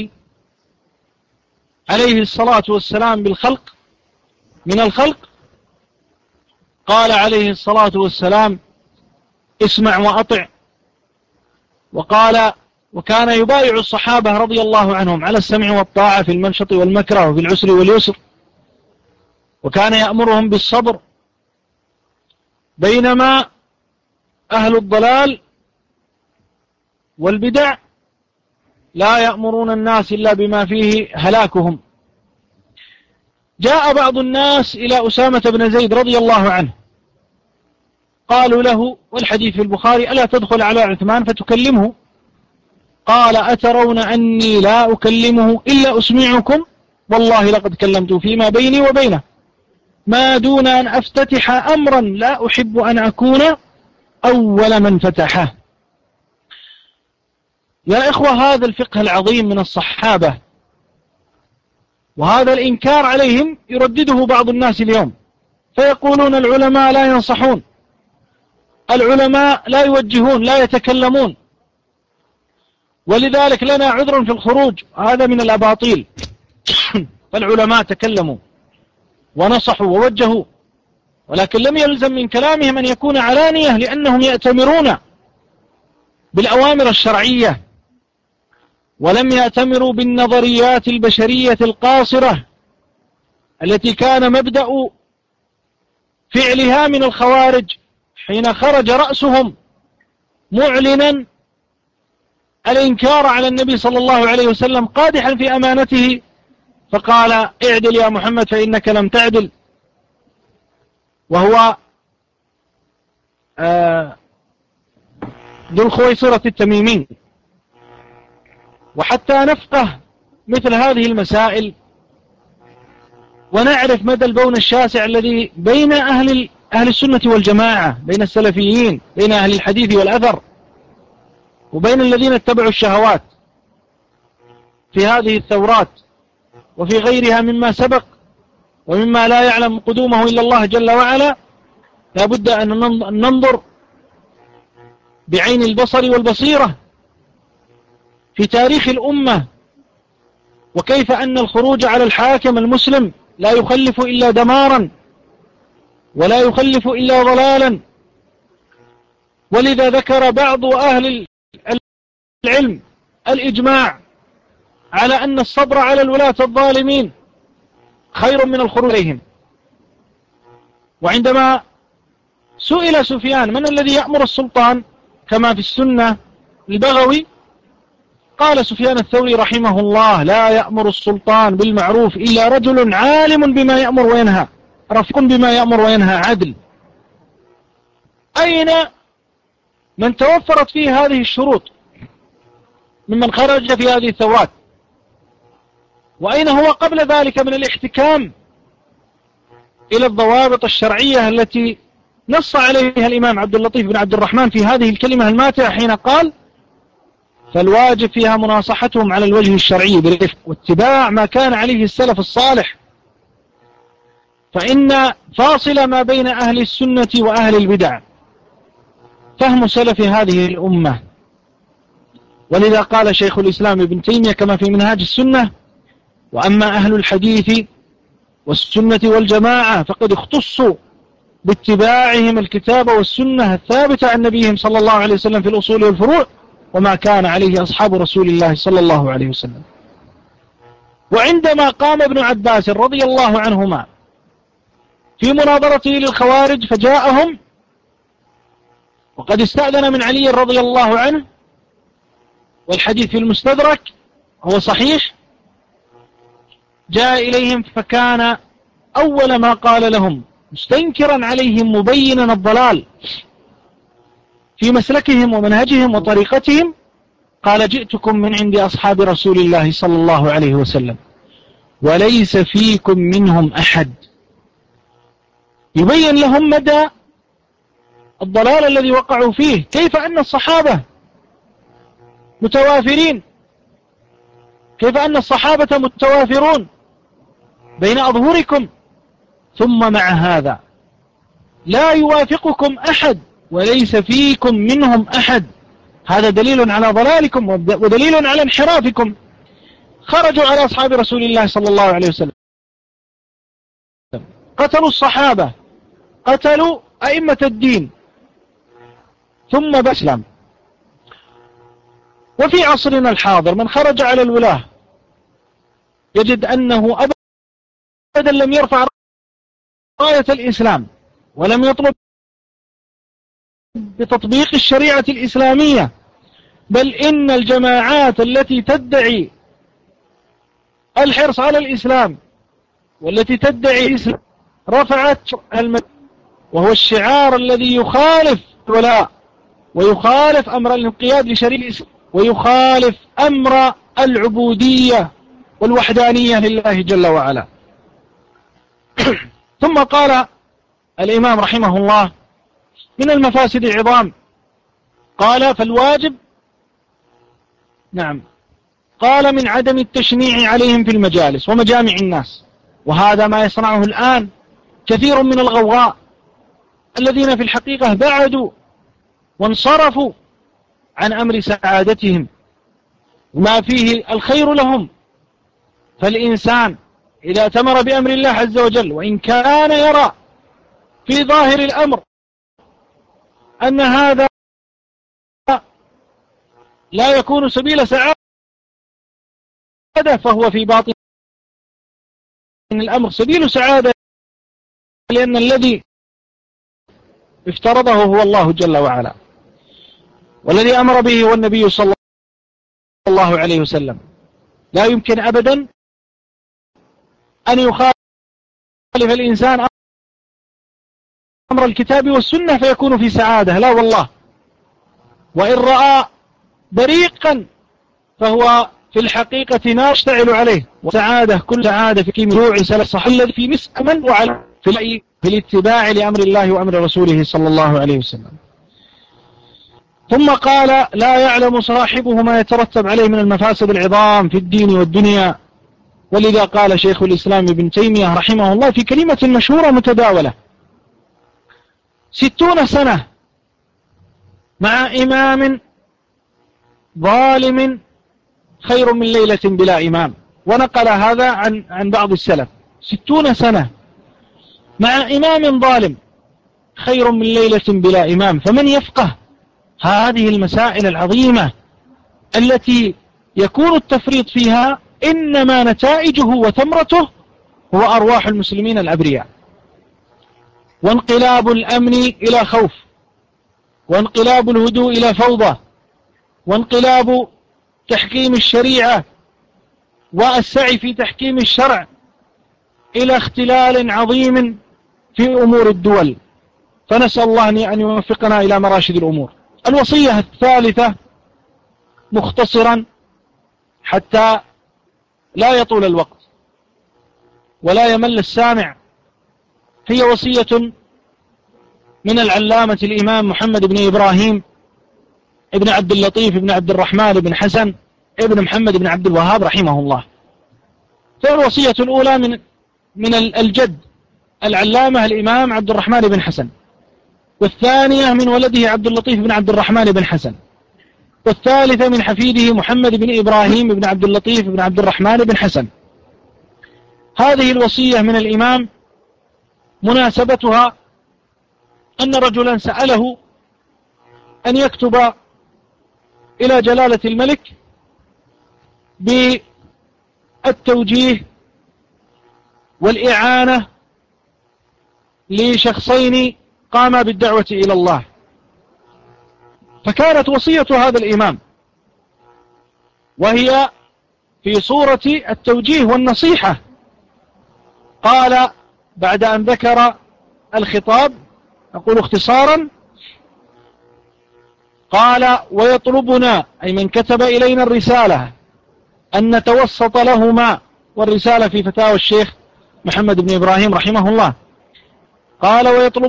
عليه الصلاة والسلام بالخلق من الخلق قال عليه الصلاة والسلام: اسمع وأطع. وقال: وكان يبايع الصحابة رضي الله عنهم على السمع والطاعة في المنشط والمكره وفي العسر واليسر، وكان يأمرهم بالصبر، بينما أهل الضلال والبدع لا يأمرون الناس إلا بما فيه هلاكهم. جاء بعض الناس إلى أسامة بن زيد رضي الله عنه، قالوا له، والحديث في البخاري: ألا تدخل على عثمان فتكلمه؟ قال: أترون أني لا أكلمه إلا أسمعكم؟ والله لقد كلمت فيما بيني وبينه ما دون أن أفتتح أمرا لا أحب أن أكون أول من فتحه. يا إخوة، هذا الفقه العظيم من الصحابة، وهذا الإنكار عليهم يردده بعض الناس اليوم، فيقولون العلماء لا ينصحون، العلماء لا يوجهون، لا يتكلمون، ولذلك لنا عذر في الخروج. هذا من الأباطيل. فالعلماء تكلموا ونصحوا ووجهوا، ولكن لم يلزم من كلامهم أن يكون علانية، لأنهم يأتمرون بالأوامر الشرعية، ولم يأتمروا بالنظريات البشرية القاصرة التي كان مبدأ فعلها من الخوارج حين خرج رأسهم معلنا الإنكار على النبي صلى الله عليه وسلم، قادحا في أمانته، فقال: اعدل يا محمد فإنك لم تعدل. وهو ذو الخويصرة التميمي. وحتى نفقه مثل هذه المسائل ونعرف مدى البون الشاسع الذي بين أهل السنة والجماعة، بين السلفيين، بين أهل الحديث والأثر، وبين الذين اتبعوا الشهوات في هذه الثورات وفي غيرها مما سبق ومما لا يعلم قدومه إلا الله جل وعلا، لا بد أن ننظر بعين البصر والبصيرة في تاريخ الأمة، وكيف أن الخروج على الحاكم المسلم لا يخلف إلا دمارا ولا يخلف إلا ضلالا. ولذا ذكر بعض أهل العلم الإجماع على أن الصبر على الولاة الظالمين خير من الخروج عليهم. وعندما سئل سفيان: من الذي يأمر السلطان كما في السنة البغوي؟ قال سفيان الثوري رحمه الله: لا يأمر السلطان بالمعروف إلا رجل عالم بما يأمر وينهى، رفيق بما يأمر وينهى، عدل. أين من توفرت فيه هذه الشروط ممن خرج في هذه الثورات؟ وأين هو قبل ذلك من الاحتكام إلى الضوابط الشرعية التي نص عليها الإمام عبد اللطيف بن عبد الرحمن في هذه الكلمة الماتعة حين قال: فالواجب فيها مناصحتهم على الوجه الشرعي بالرفق واتباع ما كان عليه السلف الصالح، فإن فاصل ما بين أهل السنة وأهل البدع فهم سلف هذه الأمة. ولذا قال شيخ الإسلام ابن تيمية كما في منهاج السنة: وأما أهل الحديث والسنة والجماعة فقد اختصوا باتباعهم الكتاب والسنة الثابتة عن نبيهم صلى الله عليه وسلم في الأصول والفروع، وما كان عليه أصحاب رسول الله صلى الله عليه وسلم. وعندما قام ابن عباس رضي الله عنهما في مناظرته للخوارج فجاءهم وقد استأذن من علي رضي الله عنه، والحديث في المستدرك هو صحيح، جاء إليهم فكان أول ما قال لهم مستنكرا عليهم مبينا الضلال في مسلكهم ومنهجهم وطريقتهم، قال: جئتكم من عند أصحاب رسول الله صلى الله عليه وسلم وليس فيكم منهم أحد. يبين لهم مدى الضلال الذي وقعوا فيه. كيف أن الصحابة متوافرين، كيف أن الصحابة متوافرون بين أظهركم، ثم مع هذا لا يوافقكم أحد وليس فيكم منهم أحد. هذا دليل على ضلالكم ودليل على انحرافكم. خرجوا على أصحاب رسول الله صلى الله عليه وسلم، قتلوا الصحابة، قتلوا أئمة الدين، ثم بأسلم. وفي عصرنا الحاضر من خرج على الولاة يجد أنه أبدا لم يرفع راية الإسلام ولم يطلب بتطبيق الشريعة الإسلامية، بل إن الجماعات التي تدعي الحرص على الإسلام والتي تدعي الإسلام رفعت وهو الشعار الذي يخالف الولاء ويخالف أمر الانقياد لشريعة الإسلام ويخالف أمر العبودية والوحدانية لله جل وعلا. ثم قال الإمام رحمه الله من المفاسد عظام، قال فالواجب قال من عدم التشنيع عليهم في المجالس ومجامع الناس، وهذا ما يصنعه الآن كثير من الغواء الذين في الحقيقة بعدوا وانصرفوا عن أمر سعادتهم وما فيه الخير لهم. فالإنسان إذا أتمر بأمر الله عز وجل وإن كان يرى في ظاهر الأمر أن هذا لا يكون سبيل سعادة، فهو في باطن الأمر سبيل سعادة، لأن الذي افترضه هو الله جل وعلا، والذي أمر به هو النبي صلى الله عليه وسلم. لا يمكن أبدا أن يخالف الإنسان أمر الكتاب والسنة فيكون في سعادة، لا والله. وإن رأى بريقا فهو في الحقيقة نار يشتعل عليه، وسعادة كل سعادة في مروع سلف صح الذي في مسأمن وعلى في الاتباع لأمر الله وأمر رسوله صلى الله عليه وسلم. ثم قال لا يعلم صاحبه ما يترتب عليه من المفاسد العظام في الدين والدنيا. ولذا قال شيخ الإسلام ابن تيمية رحمه الله في كلمة مشهورة متداولة: 60 سنة مع إمام ظالم خير من ليلة بلا إمام. ونقل هذا عن بعض السلف: 60 سنة مع إمام ظالم خير من ليلة بلا إمام. فمن يفقه هذه المسائل العظيمة التي يكون التفريط فيها إنما نتائجه وثمرته هو أرواح المسلمين الأبرياء، وانقلاب الأمن إلى خوف، وانقلاب الهدوء إلى فوضى، وانقلاب تحكيم الشريعة والسعي في تحكيم الشرع إلى اختلال عظيم في أمور الدول. فنسأل الله أن يوفقنا إلى مراشد الأمور. الوصية الثالثة مختصرا حتى لا يطول الوقت ولا يمل السامع، هي وصية من العلامة الإمام محمد بن إبراهيم ابن عبد اللطيف ابن عبد الرحمن بن حسن ابن محمد بن عبد الوهاب رحمه الله. فالوصية الأولى من الجد العلامة الإمام عبد الرحمن بن حسن، والثانية من ولده عبد اللطيف بن عبد الرحمن بن حسن، والثالثة من حفيده محمد بن إبراهيم بن عبد اللطيف بن عبد الرحمن بن حسن. هذه الوصية من الإمام مناسبتها أن رجلا سأله أن يكتب إلى جلالة الملك بالتوجيه والإعانة لشخصين قاما بالدعوة إلى الله. فكانت وصية هذا الإمام وهي في صورة التوجيه والنصيحة. قال بعد أن ذكر الخطاب، أقول اختصارا، قال ويطلبنا أي من كتب إلينا الرسالة أن نتوسط لهما، والرسالة في فتاوى الشيخ محمد بن إبراهيم رحمه الله، قال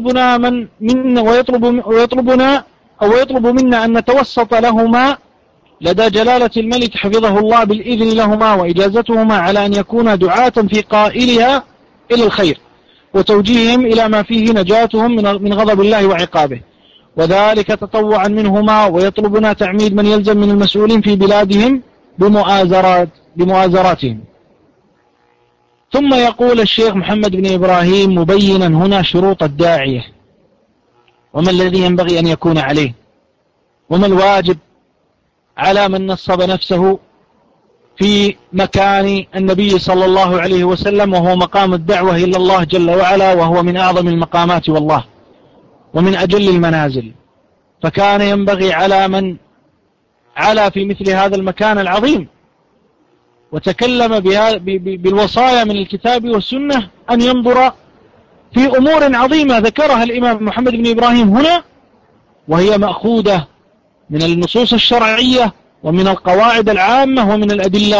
ويطلب منا أن نتوسط لهما لدى جلالة الملك حفظه الله بالإذن لهما وإجازتهما على أن يكون دعاة في قائلها إلى الخير وتوجيههم إلى ما فيه نجاتهم من غضب الله وعقابه، وذلك تطوعا منهما. ويطلبنا تعميد من يلزم من المسؤولين في بلادهم بمؤازراتهم. ثم يقول الشيخ محمد بن إبراهيم مبينا هنا شروط الداعية وما الذي ينبغي أن يكون عليه، وما الواجب على من نصب نفسه في مكان النبي صلى الله عليه وسلم، وهو مقام الدعوة إلى الله جل وعلا، وهو من أعظم المقامات والله ومن أجل المنازل. فكان ينبغي على من علا في مثل هذا المكان العظيم وتكلم بالوصايا من الكتاب والسنة أن ينظر في أمور عظيمة ذكرها الإمام محمد بن إبراهيم هنا، وهي مأخوذة من النصوص الشرعية ومن القواعد العامة ومن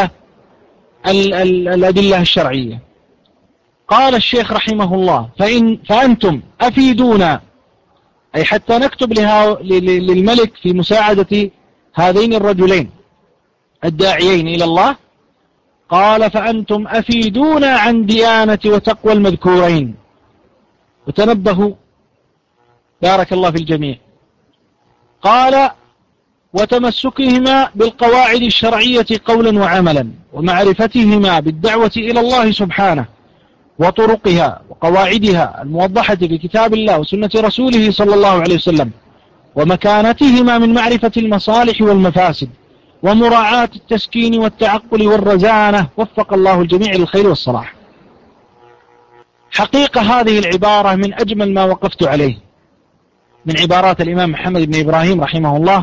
الأدلة الشرعية. قال الشيخ رحمه الله فأنتم أفيدونا، أي حتى نكتب للملك في مساعدة هذين الرجلين الداعيين إلى الله. قال فأنتم أفيدونا عن ديانة وتقوى المذكورين. وتنبهوا بارك الله في الجميع. قال وتمسكهما بالقواعد الشرعية قولا وعملا، ومعرفتهما بالدعوة إلى الله سبحانه وطرقها وقواعدها الموضحة في كتاب الله وسنة رسوله صلى الله عليه وسلم، ومكانتهما من معرفة المصالح والمفاسد ومراعاة التسكين والتعقل والرزانة. وفق الله الجميع للخير والصلاح. حقيقة هذه العبارة من أجمل ما وقفت عليه من عبارات الإمام محمد بن إبراهيم رحمه الله،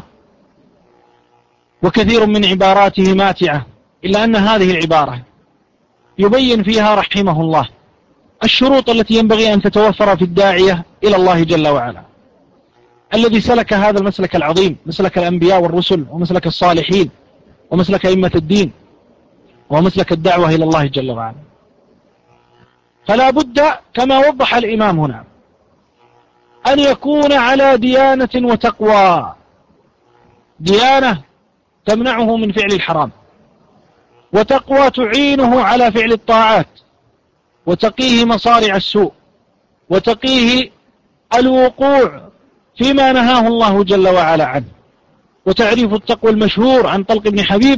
وكثير من عباراته ماتعة، إلا أن هذه العبارة يبين فيها رحمه الله الشروط التي ينبغي أن تتوفر في الداعية إلى الله جل وعلا، الذي سلك هذا المسلك العظيم، مسلك الأنبياء والرسل ومسلك الصالحين ومسلك أئمة الدين ومسلك الدعوة إلى الله جل وعلا. فلا بد كما وضح الإمام هنا أن يكون على ديانة وتقوى، ديانة تمنعه من فعل الحرام، وتقوى تعينه على فعل الطاعات، وتقيه مصارع السوء، وتقيه الوقوع فيما نهاه الله جل وعلا عنه. وتعريف التقوى المشهور عن طلق بن حبيب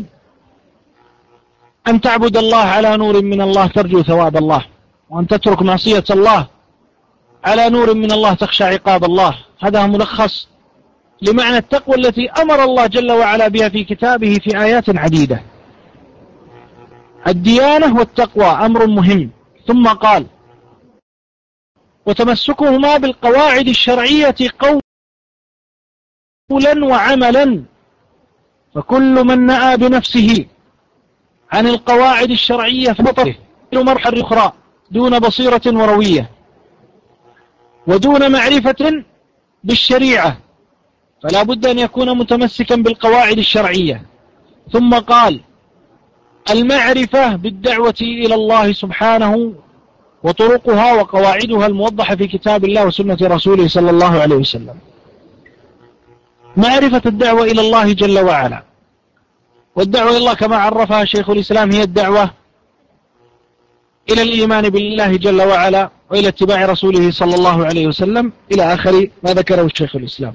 أن تعبد الله على نور من الله ترجو ثواب الله، وأن تترك معصية الله على نور من الله تخشى عقاب الله. هذا ملخص لمعنى التقوى التي أمر الله جل وعلا بها في كتابه في آيات عديدة. الديانة والتقوى أمر مهم. ثم قال وتمسكهما بالقواعد الشرعية قولا وعملا، فكل من نأى بنفسه عن القواعد الشرعية فبطله مرحلة أخرى دون بصيرة وروية ودون معرفة بالشريعة، فلا بد أن يكون متمسكا بالقواعد الشرعية. ثم قال المعرفة بالدعوة إلى الله سبحانه وطرقها وقواعدها الموضحة في كتاب الله وسنة رسوله صلى الله عليه وسلم. معرفة الدعوة إلى الله جل وعلا، والدعوة إلى الله كما عرفها شيخ الإسلام هي الدعوة إلى الإيمان بالله جل وعلا وإلى اتباع رسوله صلى الله عليه وسلم إلى آخر ما ذكره الشيخ الإسلام.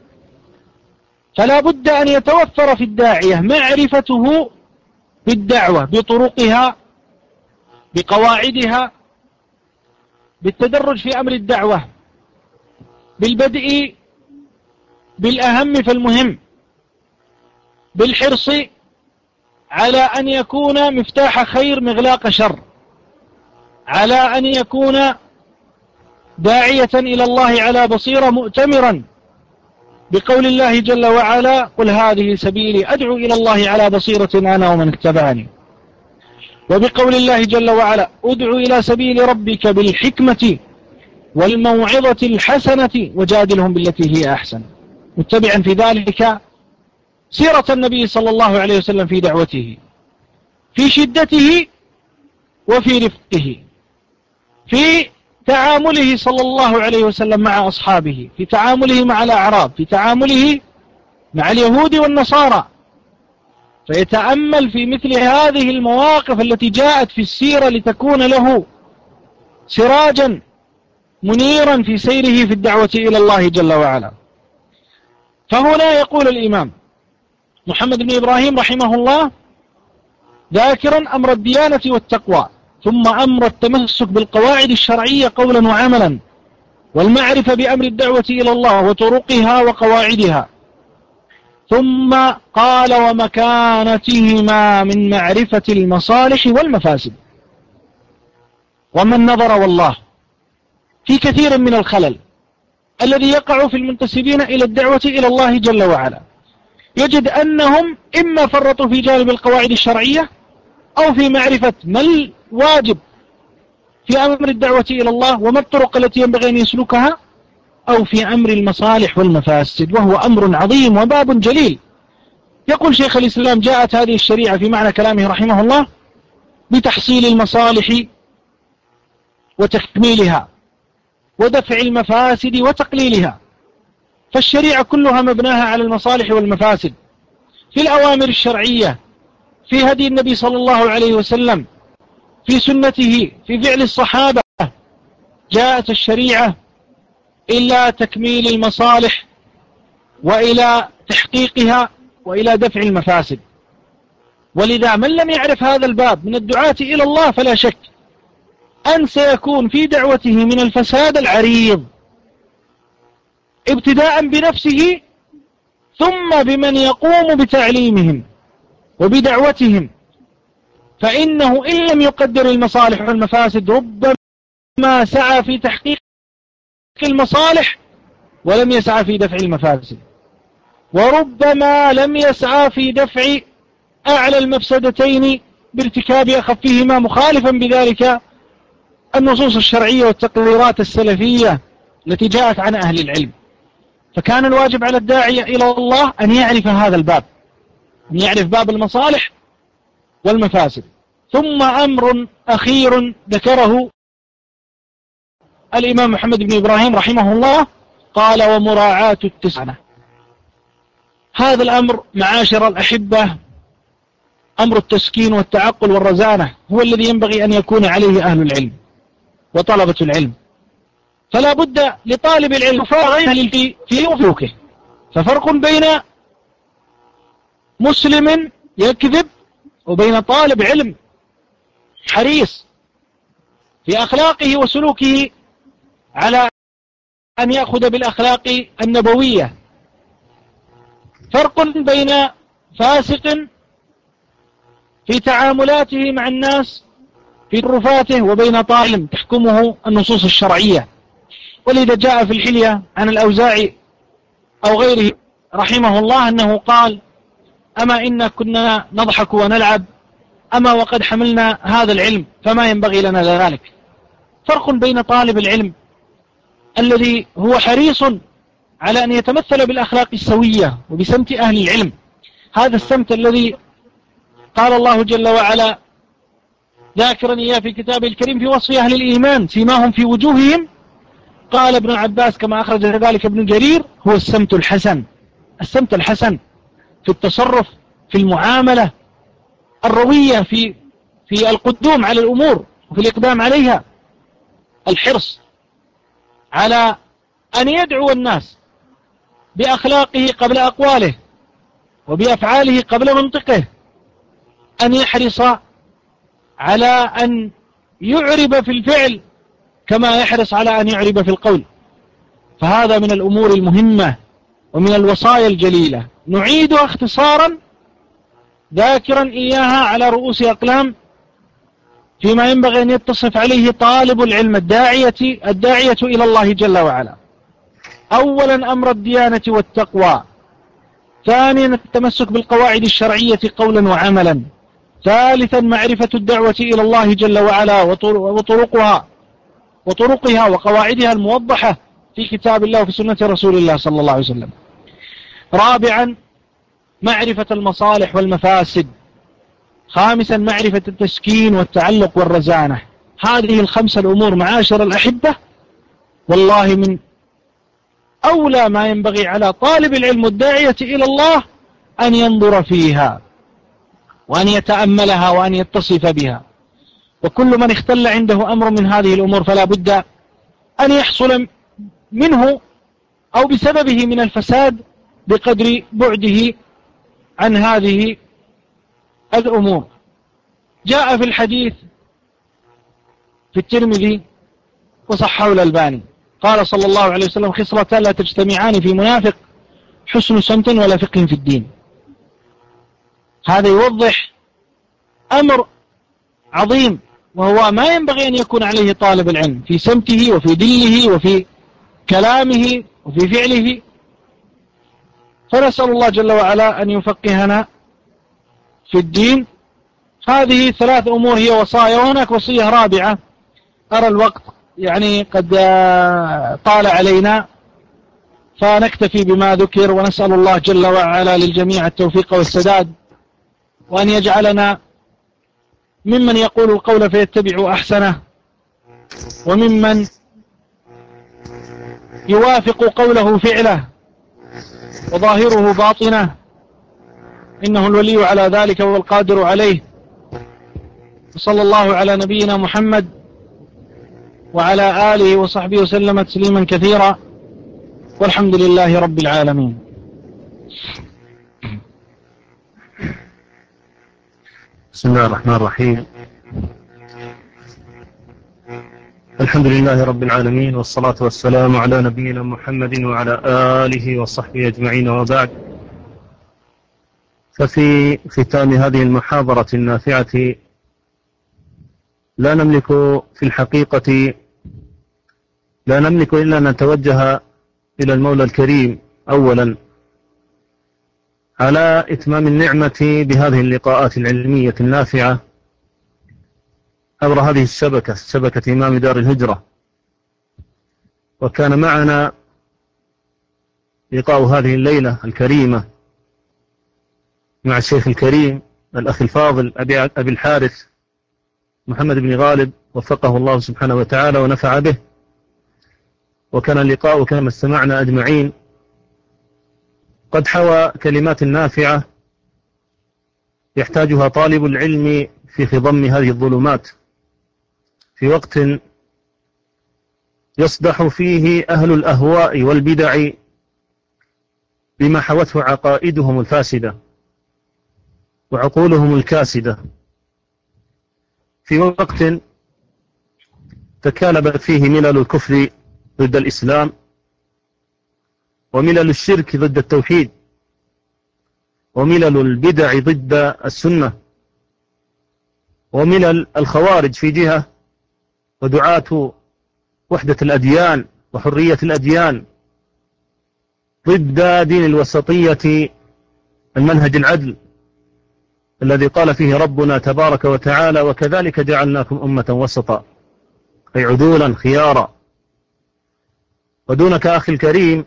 فلا بد أن يتوفر في الداعية معرفته بالدعوة بطرقها بقواعدها، بالتدرج في أمر الدعوة، بالبدء بالأهم فالمهم، بالحرص على أن يكون مفتاح خير مغلاق شر، على أن يكون داعية إلى الله على بصيرة مؤتمرا بقول الله جل وعلا قل هذه سبيلي أدعو إلى الله على بصيرة أنا ومن اتبعني، وبقول الله جل وعلا ادعو إلى سبيل ربك بالحكمة والموعظة الحسنة وجادلهم بالتي هي أحسن، متبعا في ذلك سيرة النبي صلى الله عليه وسلم في دعوته في شدته وفي رفقه، في تعامله صلى الله عليه وسلم مع أصحابه، في تعامله مع الأعراب، في تعامله مع اليهود والنصارى، فيتأمل في مثل هذه المواقف التي جاءت في السيرة لتكون له سراجا منيرا في سيره في الدعوة إلى الله جل وعلا. فهنا يقول الإمام محمد بن إبراهيم رحمه الله ذاكرا أمر الديانة والتقوى، ثم أمر التمسك بالقواعد الشرعية قولا وعملا، والمعرفة بأمر الدعوة إلى الله وطرقها وقواعدها، ثم قال ومكانتهما من معرفة المصالح والمفاسد. ومن نظر والله في كثير من الخلل الذي يقع في المنتسبين إلى الدعوة إلى الله جل وعلا، يجد أنهم إما فرطوا في جانب القواعد الشرعية، أو في معرفة ما الواجب في أمر الدعوة إلى الله وما الطرق التي ينبغي أن يسلكها، أو في أمر المصالح والمفاسد، وهو أمر عظيم وباب جليل. يقول شيخ الإسلام جاءت هذه الشريعة في معنى كلامه رحمه الله بتحصيل المصالح وتكميلها، ودفع المفاسد وتقليلها. فالشريعة كلها مبناها على المصالح والمفاسد في الأوامر الشرعية، في هدي النبي صلى الله عليه وسلم، في سنته، في فعل الصحابة. جاءت الشريعة إلى تكميل المصالح وإلى تحقيقها وإلى دفع المفاسد. ولذا من لم يعرف هذا الباب من الدعاة إلى الله فلا شك أن سيكون في دعوته من الفساد العريض، ابتداء بنفسه ثم بمن يقوم بتعليمهم وبدعوتهم. فإنه إن لم يقدر المصالح والمفاسد ربما سعى في تحقيق المصالح ولم يسعى في دفع المفاسد، وربما لم يسعى في دفع أعلى المفسدتين بارتكاب أخفهما، مخالفا بذلك النصوص الشرعية والتقريرات السلفية التي جاءت عن أهل العلم. فكان الواجب على الداعية إلى الله أن يعرف هذا الباب، أن يعرف باب المصالح والمفاسد. ثم أمر أخير ذكره الإمام محمد بن إبراهيم رحمه الله، قال ومراعاة التسعنة. هذا الأمر معاشر الأحبة أمر التسكين والتعقل والرزانة هو الذي ينبغي أن يكون عليه أهل العلم وطلبة العلم. فلا بد لطالب العلم غير في سلوكه. ففرق بين مسلم يكذب وبين طالب علم حريص في أخلاقه وسلوكه على أن يأخذ بالأخلاق النبوية. فرق بين فاسق في تعاملاته مع الناس في تصرفاته وبين طالب تحكمه النصوص الشرعية. ولذا جاء في الحلية عن الأوزاعي أو غيره رحمه الله أنه قال أما إنا كنا نضحك ونلعب، أما وقد حملنا هذا العلم فما ينبغي لنا ذلك. فرق بين طالب العلم الذي هو حريص على أن يتمثل بالأخلاق السوية وبسمت أهل العلم، هذا السمت الذي قال الله جل وعلا ذاكرا إياه في كتابه الكريم في وصف أهل الإيمان سيماهم في وجوههم، قال ابن عباس كما أخرج ذلك ابن جرير هو السمت الحسن. السمت الحسن في التصرف، في المعاملة الروية، في القدوم على الأمور وفي الإقدام عليها، الحرص على أن يدعو الناس بأخلاقه قبل أقواله وبأفعاله قبل منطقه، أن يحرص على أن يعرب في الفعل كما يحرص على أن يعرب في القول. فهذا من الأمور المهمة ومن الوصايا الجليلة، نعيدها اختصارا ذاكرا إياها على رؤوس أقلام فيما ينبغي أن يتصف عليه طالب العلم الداعية إلى الله جل وعلا. أولا أمر الديانة والتقوى، ثانيا التمسك بالقواعد الشرعية قولا وعملا، ثالثا معرفة الدعوة إلى الله جل وعلا وطرقها وقواعدها الموضحة في كتاب الله وفي سنة رسول الله صلى الله عليه وسلم، رابعا معرفة المصالح والمفاسد، خامسا معرفة التسكين والتعلق والرزانة، هذه الخمسة الأمور معاشر الأحبة والله من أولى ما ينبغي على طالب العلم الداعية إلى الله أن ينظر فيها وأن يتأملها وأن يتصف بها. وكل من اختل عنده أمر من هذه الأمور فلا بد أن يحصل منه أو بسببه من الفساد بقدر بعده عن هذه الأمور. جاء في الحديث في الترمذي وصححه الألباني قال صلى الله عليه وسلم: خصلتان لا تجتمعان في منافق: حسن سمت ولا فقه في الدين. هذا يوضح أمر عظيم، وهو ما ينبغي أن يكون عليه طالب العلم في سمته وفي دله وفي كلامه وفي فعله. فنسأل الله جل وعلا أن يفقهنا في الدين. هذه ثلاث أمور هي وصايا، وهناك وصية رابعة أرى الوقت يعني قد طال علينا، فنكتفي بما ذكر، ونسأل الله جل وعلا للجميع التوفيق والسداد، وأن يجعلنا ممن يقول القول فيتبع أحسنه، وممن يوافق قوله فعله وظاهره باطنه، إنه الولي على ذلك والقادر عليه. وصلى الله على نبينا محمد وعلى آله وصحبه وسلم تسليما كثيرا، والحمد لله رب العالمين. بسم الله الرحمن الرحيم. الحمد لله رب العالمين، والصلاة والسلام على نبينا محمد وعلى آله وصحبه أجمعين، وبعد. ففي ختام هذه المحاضرة النافعة لا نملك إلا أن نتوجه إلى المولى الكريم أولا على إتمام النعمة بهذه اللقاءات العلمية النافعة عبر هذه شبكة إمام دار الهجرة. وكان معنا لقاء هذه الليلة الكريمة مع الشيخ الكريم الأخ الفاضل أبي الحارث محمد بن غالب، وفقه الله سبحانه وتعالى ونفع به. وكان اللقاء كما استمعنا أجمعين قد حوى كلمات نافعة يحتاجها طالب العلم في خضم هذه الظلمات، في وقت يصدح فيه أهل الأهواء والبدع بما حوته عقائدهم الفاسدة وعقولهم الكاسدة، في وقت تكالبت فيه ملل الكفر ضد الإسلام، وملل الشرك ضد التوحيد، وملل البدع ضد السنة، وملل الخوارج في جهة، ودعاة وحدة الأديان وحرية الأديان ضد دين الوسطية، المنهج العدل الذي قال فيه ربنا تبارك وتعالى: وكذلك جعلناكم أمة وسطا، أي عدولا خيارا. ودونك أخي الكريم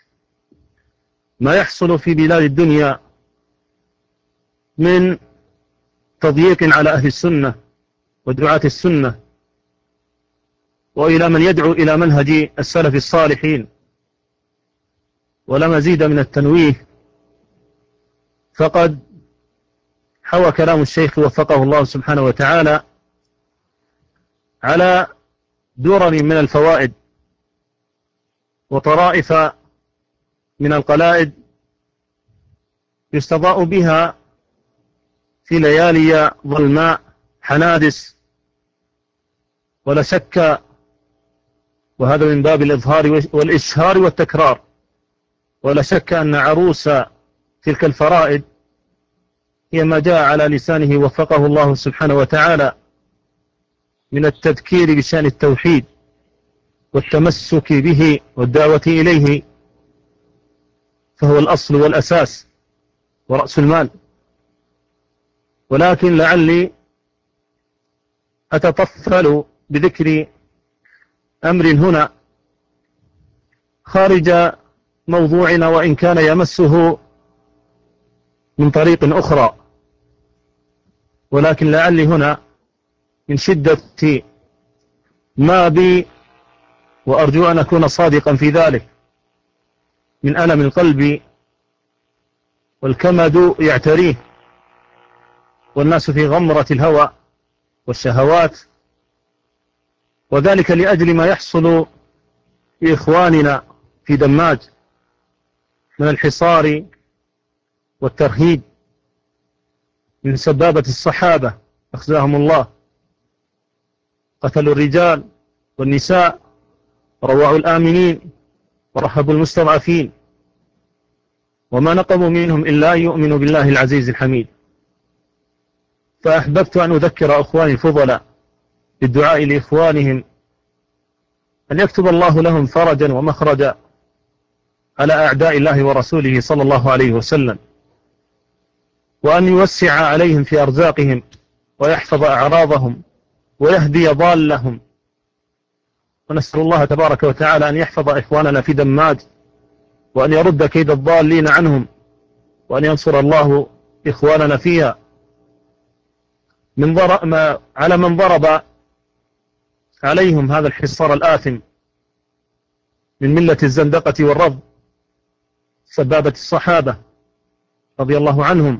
ما يحصل في بلاد الدنيا من تضييق على أهل السنة ودعاة السنة، وإلى من يدعو إلى منهج السلف الصالحين، ولا مزيد من التنويه. فقد حوى كلام الشيخ وفقه الله سبحانه وتعالى على درر من الفوائد وطرائف من القلائد يستضاء بها في ليالي ظلماء حنادس. ولا شك، وهذا من باب الإظهار والإشهار والتكرار، ولا شك أن عروس تلك الفرائد هي ما جاء على لسانه وفقه الله سبحانه وتعالى من التذكير بشأن التوحيد والتمسك به والدعوة إليه، فهو الأصل والأساس ورأس المال. ولكن لعلي أتطفل بذكر أمر هنا خارج موضوعنا، وإن كان يمسه من طريق أخرى، ولكن لعلي هنا من شدة ما بي، وأرجو أن أكون صادقا في ذلك، من ألم القلب والكمد يعتريه، والناس في غمرة الهوى والشهوات، وذلك لأجل ما يحصل لإخواننا في دماج من الحصار والترهيب من سبابة الصحابة أخزاهم الله، قتلوا الرجال والنساء، روعوا الآمنين، ورحبوا المستضعفين، وما نقموا منهم إلا أن يؤمنوا بالله العزيز الحميد. فأحببت أن أذكر أخواني الفضلاء بالدعاء لإخوانهم أن يكتب الله لهم فرجا ومخرجا على أعداء الله ورسوله صلى الله عليه وسلم، وأن يوسع عليهم في أرزاقهم، ويحفظ أعراضهم، ويهدي ضالهم. ونسأل الله تبارك وتعالى أن يحفظ إخواننا في دماج، وأن يرد كيد الضالين عنهم، وأن ينصر الله إخواننا فيها على من ضرب عليهم هذا الحصار الآثم من ملة الزندقة والرفض، سبابة الصحابة رضي الله عنهم.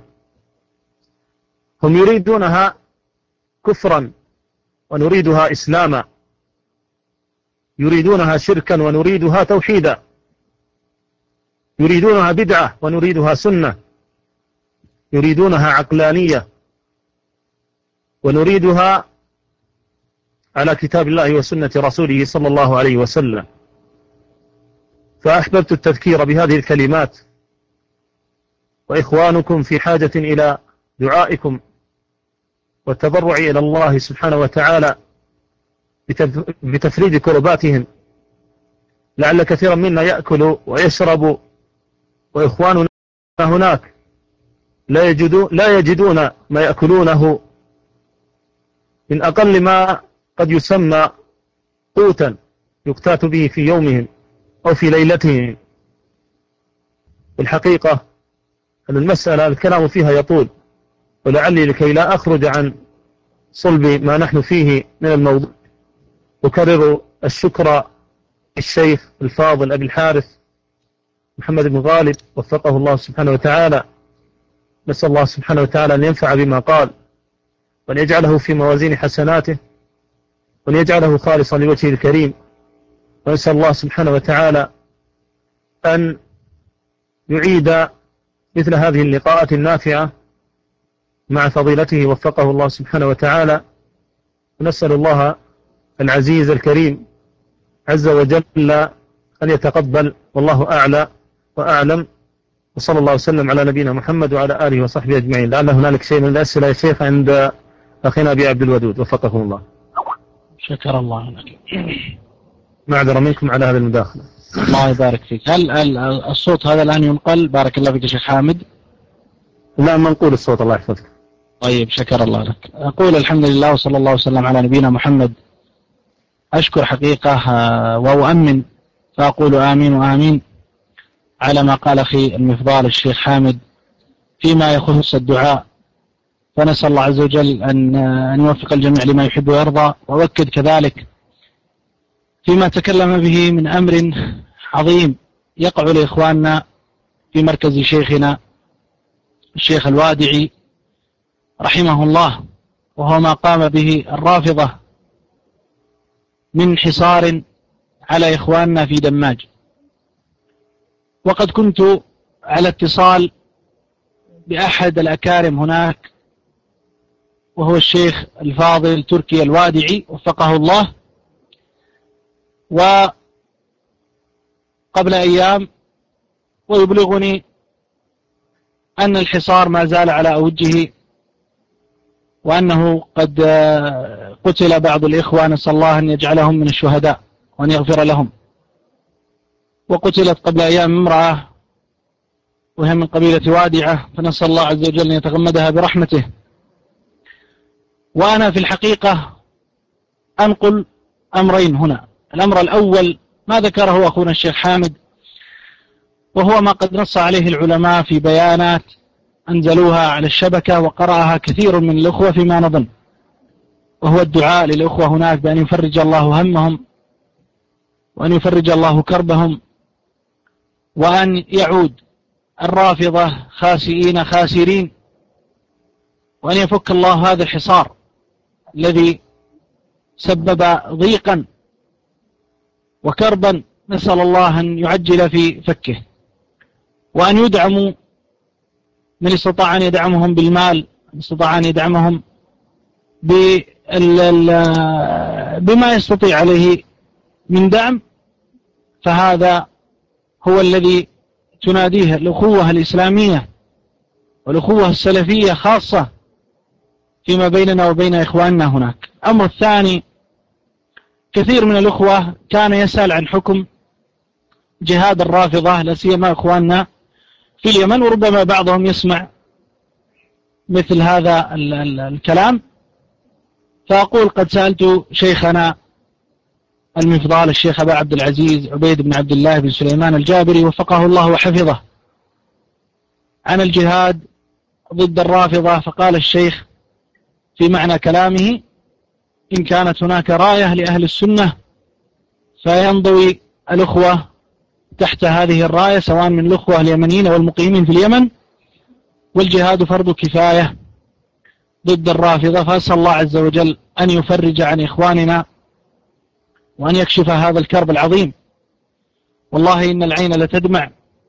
هم يريدونها كفرا ونريدها إسلاما، يريدونها شركا ونريدها توحيدا، يريدونها بدعة ونريدها سنة، يريدونها عقلانية ونريدها على كتاب الله وسنة رسوله صلى الله عليه وسلم. فأحببت التذكير بهذه الكلمات، وإخوانكم في حاجة إلى دعائكم والتضرع إلى الله سبحانه وتعالى بتفريج كرباتهم، لعل كثيرا منا يأكل ويشرب، وإخواننا هناك لا يجدون ما يأكلونه من أقل ما قد يسمى قوتا يقتات به في يومهم أو في ليلتهم. الحقيقة أن المسألة الكلام فيها يطول، ولعلي لكي لا أخرج عن صلب ما نحن فيه من الموضوع أكرر الشكر للشيخ الفاضل أبي الحارث محمد بن غالب وفقه الله سبحانه وتعالى. نسأل الله سبحانه وتعالى أن ينفع بما قال، وأن يجعله في موازين حسناته، وأن يجعله خالصا لوجهه الكريم. ونسأل الله سبحانه وتعالى أن يعيد مثل هذه اللقاءات النافعة مع فضيلته وفقه الله سبحانه وتعالى. ونسأل الله العزيز الكريم عز وجل أن يتقبل، والله أعلى وأعلم. وصلى الله وسلم على نبينا محمد وعلى آله وصحبه أجمعين. لعل هنالك شيء من الأسئلة يا شيخ عند أخينا أبي عبد الودود وفقه الله. شكر الله لك. معذرة منكم على هذا المداخلة. الله يبارك فيك. هل الصوت هذا الآن ينقل؟ بارك الله فيك يا شيخ حامد. لا، منقول الصوت، الله يحفظك. طيب، شكر الله لك. أقول الحمد لله وصلى الله وسلم على نبينا محمد. أشكر حقيقة وأؤمن، فأقول آمين وآمين على ما قال أخي المفضال الشيخ حامد فيما يخص الدعاء. فنسأل الله عز وجل أن يوفق الجميع لما يحب ويرضى. وأؤكد كذلك فيما تكلم به من أمر عظيم يقع لإخواننا في مركز شيخنا الشيخ الوادعي رحمه الله، وهو ما قام به الرافضة من حصار على إخواننا في دماج. وقد كنت على اتصال بأحد الأكارم هناك، وهو الشيخ الفاضل تركي الوادعي وفقه الله، وقبل أيام ويبلغني أن الحصار ما زال على أوجه، وأنه قد قتل بعض الإخوة، نسأل الله أن يجعلهم من الشهداء وأن يغفر لهم. وقتلت قبل أيام امرأة وهي من قبيلة وادعة، فنسأل الله عز وجل أن يتغمدها برحمته. وأنا في الحقيقة أنقل أمرين هنا. الأمر الأول ما ذكره أخونا الشيخ حامد، وهو ما قد نص عليه العلماء في بيانات أنزلوها على الشبكة وقرأها كثير من الأخوة فيما نظن، وهو الدعاء للأخوة هناك بأن يفرج الله همهم وأن يفرج الله كربهم، وأن يعود الرافضة خاسئين خاسرين، وأن يفك الله هذا الحصار الذي سبب ضيقا وكربا، نسأل الله أن يعجل في فكه، وأن يدعموا من استطاع أن يدعمهم بالمال، من استطاع أن يدعمهم بما يستطيع عليه من دعم، فهذا هو الذي تناديه الأخوة الإسلامية والأخوة السلفية خاصة فيما بيننا وبين إخواننا هناك. الأمر الثاني، كثير من الأخوة كان يسأل عن حكم جهاد الرافضة، لا سيما إخواننا في اليمن، وربما بعضهم يسمع مثل هذا الكلام، فأقول قد سألت شيخنا المفضال الشيخ أبا عبد العزيز عبيد بن عبد الله بن سليمان الجابري وفقه الله وحفظه عن الجهاد ضد الرافضة، فقال الشيخ في معنى كلامه: إن كانت هناك راية لأهل السنة فينضوي الأخوة تحت هذه الراية، سواء من الأخوة اليمنيين والمقيمين في اليمن، والجهاد فرض كفاية ضد الرافضة. فأسأل الله عز وجل أن يفرج عن إخواننا وأن يكشف هذا الكرب العظيم. والله إن العين لتدمع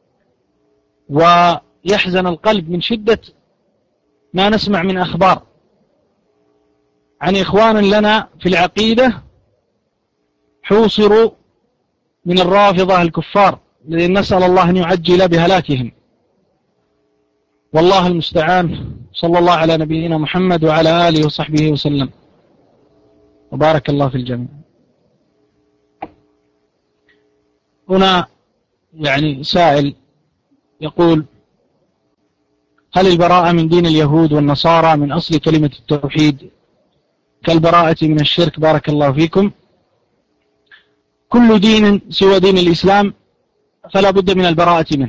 ويحزن القلب من شدة ما نسمع من أخبار عن إخوان لنا في العقيدة حوصروا من الرافضة الكفار، الذين نسأل الله أن يعجل بهلاكهم. والله المستعان. صلى الله على نبينا محمد وعلى آله وصحبه وسلم، وبارك الله في الجميع. هنا سائل يقول: هل البراءة من دين اليهود والنصارى من أصل كلمة التوحيد كالبراءة من الشرك؟ بارك الله فيكم. كل دين سوى دين الإسلام فلا بد من البراءة منه،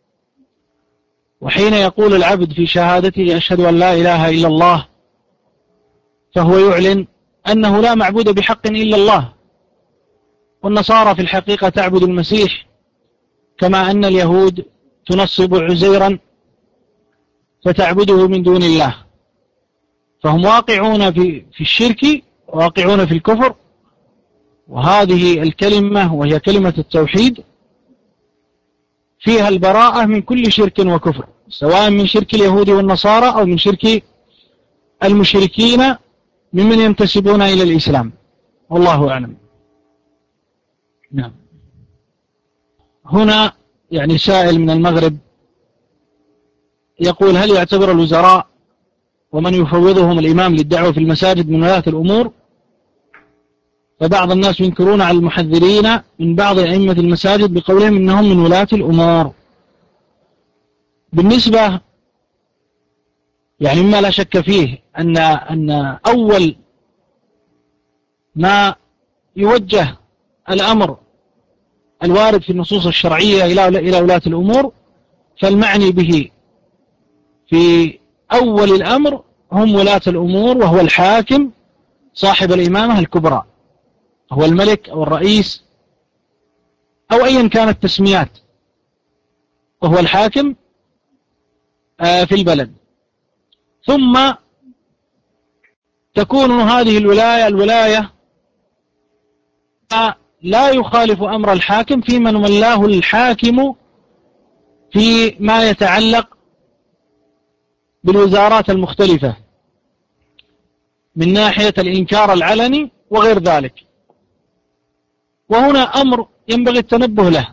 وحين يقول العبد في شهادته أشهد أن لا إله إلا الله فهو يعلن أنه لا معبود بحق إلا الله. والنصارى في الحقيقة تعبد المسيح، كما أن اليهود تنصب عزيرا فتعبده من دون الله، فهم واقعون في الشرك، واقعون في الكفر. وهذه الكلمة وهي كلمة التوحيد فيها البراءة من كل شرك وكفر، سواء من شرك اليهود والنصارى أو من شرك المشركين ممن ينتسبون إلى الإسلام، والله أعلم. نعم. هنا سائل من المغرب يقول: هل يعتبر الوزراء ومن يفوضهم الإمام للدعوة في المساجد من ولاة الأمور؟ فبعض الناس ينكرون على المحذرين من بعض أئمة المساجد بقولهم إنهم من ولاة الأمور. بالنسبة مما لا شك فيه أن أول ما يوجه الأمر الوارد في النصوص الشرعية إلى ولاة الأمور، فالمعني به في أول الأمر هم ولاة الأمور، وهو الحاكم صاحب الإمامة الكبرى، هو الملك أو الرئيس أو أيا كانت التسميات، وهو الحاكم في البلد. ثم تكون هذه الولاية لا يخالف أمر الحاكم في من ولاه الحاكم في ما يتعلق بالوزارات المختلفة من ناحية الإنكار العلني وغير ذلك. وهنا أمر ينبغي التنبه له،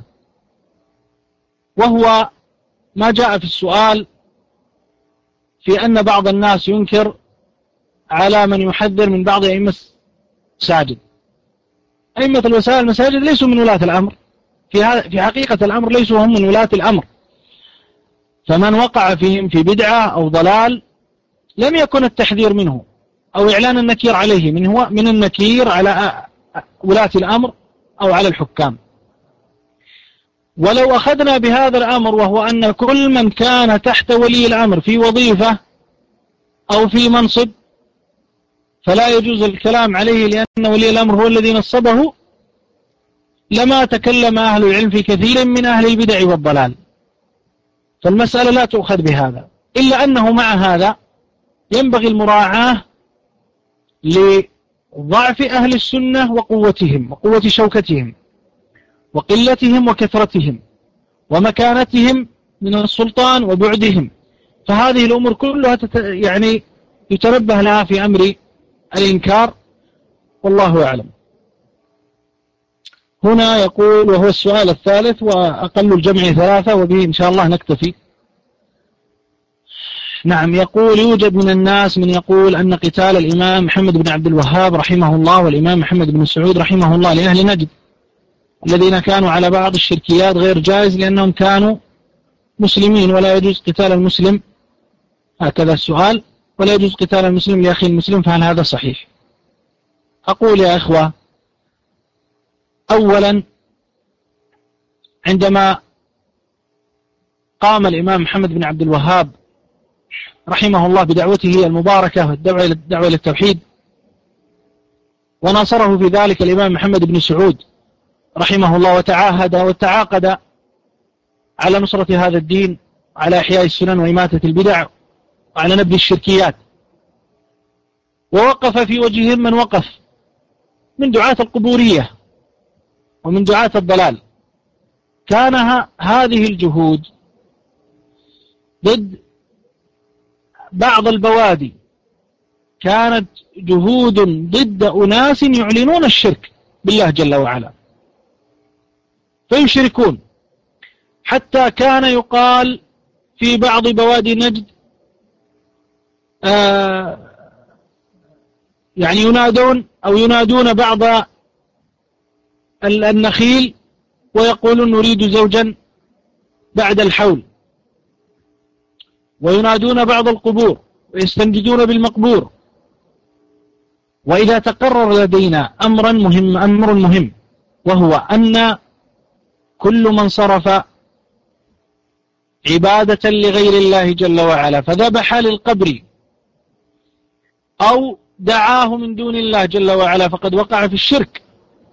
وهو ما جاء في السؤال في أن بعض الناس ينكر على من يحذر من بعض أئمة المساجد. أئمة المساجد ليسوا من ولاة الأمر، في حقيقة الأمر ليسوا هم من ولاة الأمر، فمن وقع فيهم في بدعة أو ضلال لم يكن التحذير منه أو إعلان النكير عليه من النكير على ولاة الأمر أو على الحكام. ولو أخذنا بهذا الأمر، وهو أن كل من كان تحت ولي الأمر في وظيفة أو في منصب فلا يجوز الكلام عليه لأن ولي الأمر هو الذي نصبه، لما تكلم أهل العلم في كثير من أهل البدع والضلال. فالمسألة لا تؤخذ بهذا، إلا أنه مع هذا ينبغي المراعاة لضعف أهل السنة وقوتهم وقوة شوكتهم وقلتهم وكثرتهم ومكانتهم من السلطان وبعدهم. فهذه الأمور كلها يعني يتنبه لها في أمر الإنكار، والله أعلم. هنا يقول، وهو السؤال الثالث وأقل الجمع 3 وبه إن شاء الله نكتفي. نعم، يقول: يوجد من الناس من يقول أن قتال الإمام محمد بن عبد الوهاب رحمه الله والإمام محمد بن سعود رحمه الله لأهل نجد الذين كانوا على بعض الشركيات غير جائز لأنهم كانوا مسلمين، ولا يجوز قتال المسلم. هكذا السؤال: ولا يجوز قتال المسلم لأخي المسلم، فهل هذا صحيح؟ أقول يا إخوة، أولا، عندما قام الإمام محمد بن عبد الوهاب رحمه الله بدعوته المباركة والدعوة إلى التوحيد، وناصره في ذلك الإمام محمد بن سعود رحمه الله، وتعاهد وتعاقد على نصرة هذا الدين، على إحياء السنن وإماتة البدع وعلى نبذ الشركيات، ووقف في وجههم من وقف من دعاة القبورية ومن دعاة الضلال. كان هذه الجهود ضد بعض البوادي، كانت جهود ضد أناس يعلنون الشرك بالله جل وعلا فيشركون، حتى كان يقال في بعض بوادي نجد يعني ينادون بعض النخيل ويقولون نريد زوجا بعد الحول، وينادون بعض القبور ويستنجدون بالمقبور. وإذا تقرر لدينا أمر مهم، وهو أن كل من صرف عبادة لغير الله جل وعلا فذبح للقبر أو دعاه من دون الله جل وعلا فقد وقع في الشرك.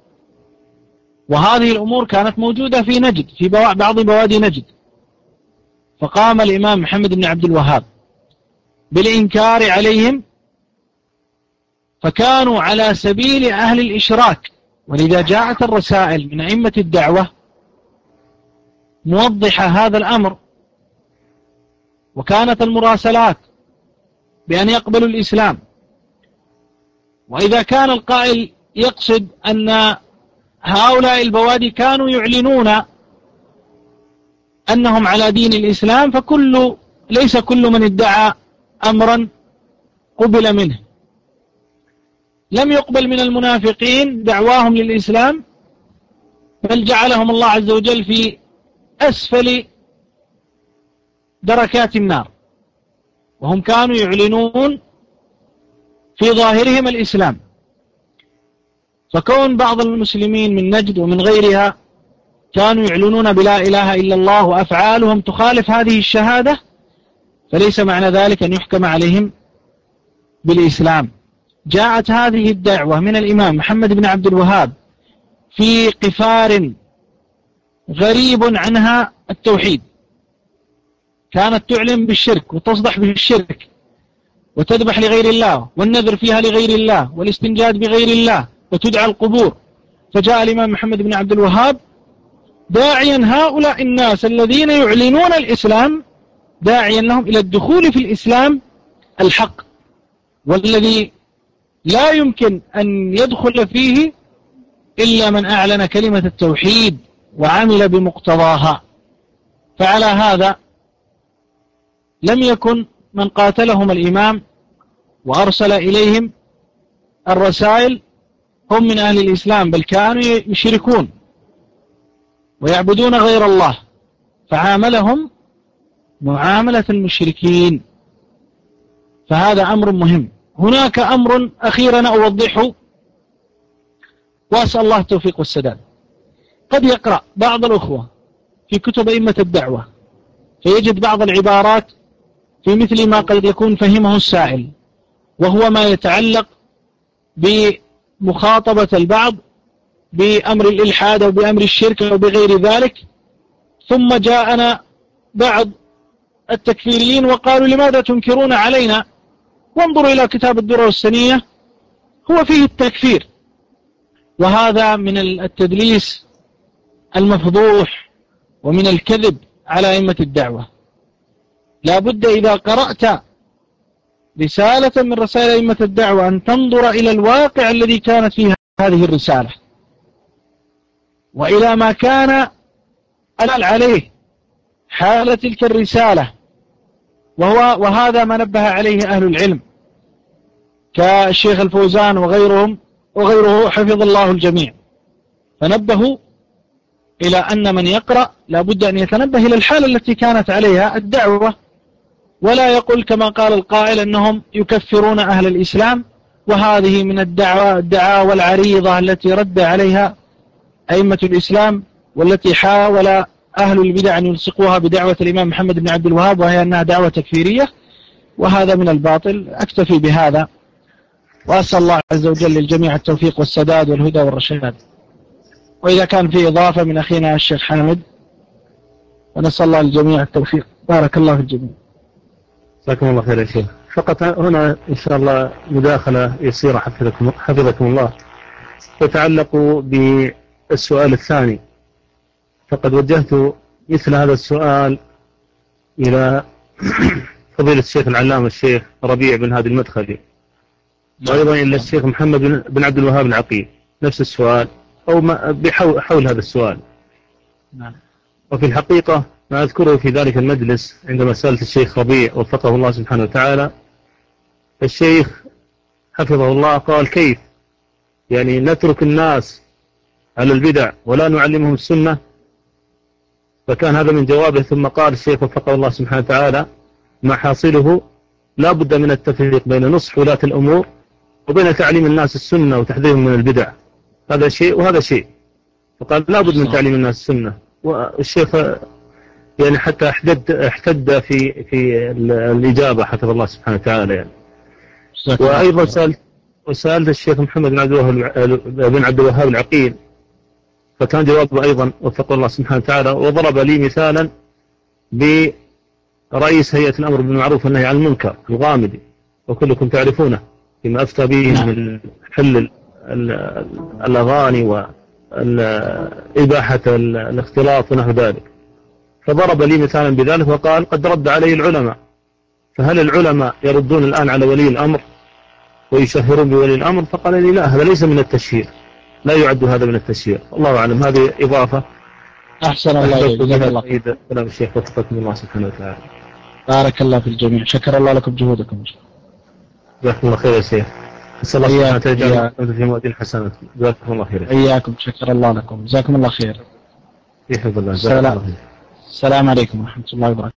وهذه الأمور كانت موجودة في نجد، في بعض بوادي نجد. فقام الإمام محمد بن عبد الوهاب بالإنكار عليهم، فكانوا على سبيل أهل الإشراك. ولذا جاءت الرسائل من أئمة الدعوة موضحة هذا الأمر، وكانت المراسلات بأن يقبلوا الإسلام. وإذا كان القائل يقصد أن هؤلاء البوادي كانوا يعلنون أنهم على دين الإسلام، ليس كل من ادعى أمرا قبل منه. لم يقبل من المنافقين دعواهم للإسلام، بل جعلهم الله عز وجل في أسفل دركات النار، وهم كانوا يعلنون في ظاهرهم الإسلام. فكون بعض المسلمين من نجد ومن غيرها كانوا يعلنون بلا إله إلا الله وأفعالهم تخالف هذه الشهادة، فليس معنى ذلك أن يحكم عليهم بالإسلام. جاءت هذه الدعوة من الإمام محمد بن عبد الوهاب في قفار غريب عنها التوحيد، كانت تعلن بالشرك وتصدح بالشرك وتذبح لغير الله والنذر فيها لغير الله والاستنجاد بغير الله وتدعى القبور. فجاء الإمام محمد بن عبد الوهاب داعيا هؤلاء الناس الذين يعلنون الإسلام، داعيا لهم إلى الدخول في الإسلام الحق، والذي لا يمكن أن يدخل فيه إلا من أعلن كلمة التوحيد وعمل بمقتضاها. فعلى هذا لم يكن من قاتلهم الإمام وأرسل إليهم الرسائل هم من أهل الإسلام، بل كانوا يشركون ويعبدون غير الله، فعاملهم معاملة المشركين. فهذا أمر مهم. هناك أمر أخيرا أوضحه وأسأل الله التوفيق والسداد. قد يقرأ بعض الأخوة في كتب أئمة الدعوة فيجد بعض العبارات في مثل ما قد يكون فهمه السائل، وهو ما يتعلق بمخاطبة البعض بأمر الإلحاد أو بأمر الشرك أو بغير ذلك، ثم جاءنا بعض التكفيريين وقالوا لماذا تنكرون علينا؟ وانظروا إلى كتاب الدرر السنية هو فيه التكفير. وهذا من التدليس المفضوح ومن الكذب على أئمة الدعوة. لا بد إذا قرأت رسالة من رسائل أئمة الدعوة أن تنظر إلى الواقع الذي كانت فيه هذه الرسالة، وإلى ما كان عليه حال تلك الرسالة، وهذا ما نبه عليه أهل العلم كالشيخ الفوزان وغيره حفظ الله الجميع، فنبهوا إلى أن من يقرأ لا بد أن يتنبه إلى الحالة التي كانت عليها الدعوة، ولا يقول كما قال القائل أنهم يكفرون أهل الإسلام، وهذه من الدعاوى العريضة التي رد عليها أئمة الإسلام، والتي حاول أهل البدع أن يلصقوها بدعوة الإمام محمد بن عبد الوهاب، وهي أنها دعوة تكفيرية، وهذا من الباطل. أكتفي بهذا، وأسأل الله عز وجل للجميع التوفيق والسداد والهدى والرشاد. وإذا كان في إضافة من أخينا الشيخ حامد، ونسأل الله للجميع التوفيق. بارك الله في الجميع. جزاكم الله خير يا شيخ. فقط هنا إن شاء الله مداخلة يسيرة حفظكم الله، تتعلق بالسؤال الثاني. فقد وجهت مثل هذا السؤال إلى فضيلة الشيخ العلامة الشيخ ربيع بن هادي المدخلي، وأيضا إلى الشيخ محمد بن عبد الوهاب العقيل، نفس السؤال أو حول هذا السؤال. وفي الحقيقة ما أذكره في ذلك المجلس عندما سألت الشيخ ربيع وفقه الله سبحانه وتعالى، الشيخ حفظه الله قال: كيف يعني نترك الناس على البدع ولا نعلمهم السنة؟ فكان هذا من جوابه. ثم قال الشيخ وفقه الله سبحانه وتعالى: ما حاصله لا بد من التفريق بين نصح ولاة الأمور وبين تعليم الناس السنة وتحذيرهم من البدع. هذا شيء وهذا شيء. فقال لا بد من تعليم الناس السنة. والشيخ يعني حتى احتد في الإجابة حفظ الله سبحانه وتعالى يعني. وأيضا سألت الشيخ محمد بن عبد الوهاب العقيل، فكان جوابه أيضا وفق الله سبحانه وتعالى، وضرب لي مثالا برئيس هيئة الأمر بالمعروف والنهي عن المنكر الغامدي، وكلكم تعرفونه فيما أفتى به من حل الأغاني وإباحة الاختلاط ونحو ذلك. فضرب لي مثالا بذلك وقال: قد رد عليه العلماء، فهل العلماء يردون الآن على ولي الأمر ويشهرون بولي الأمر؟ فقال لي: لا، هذا ليس من التشهير، لا يعد هذا من التشهير. الله أعلم. هذه إضافة. أحسن الله إليك. كلام الشيخ وفقكم الله سبحانه وتعالى. بارك الله في الجميع. شكر الله لكم جهودكم. جزاكم الله خير يا شيخ. نسأل الله سبحانه وتعالى أن في مواد الحسنات. جزاكم الله خير. إياكم. شكر الله لكم. جزاكم الله خير. يحفظ الله. السلام عليكم ورحمة الله وبركاته.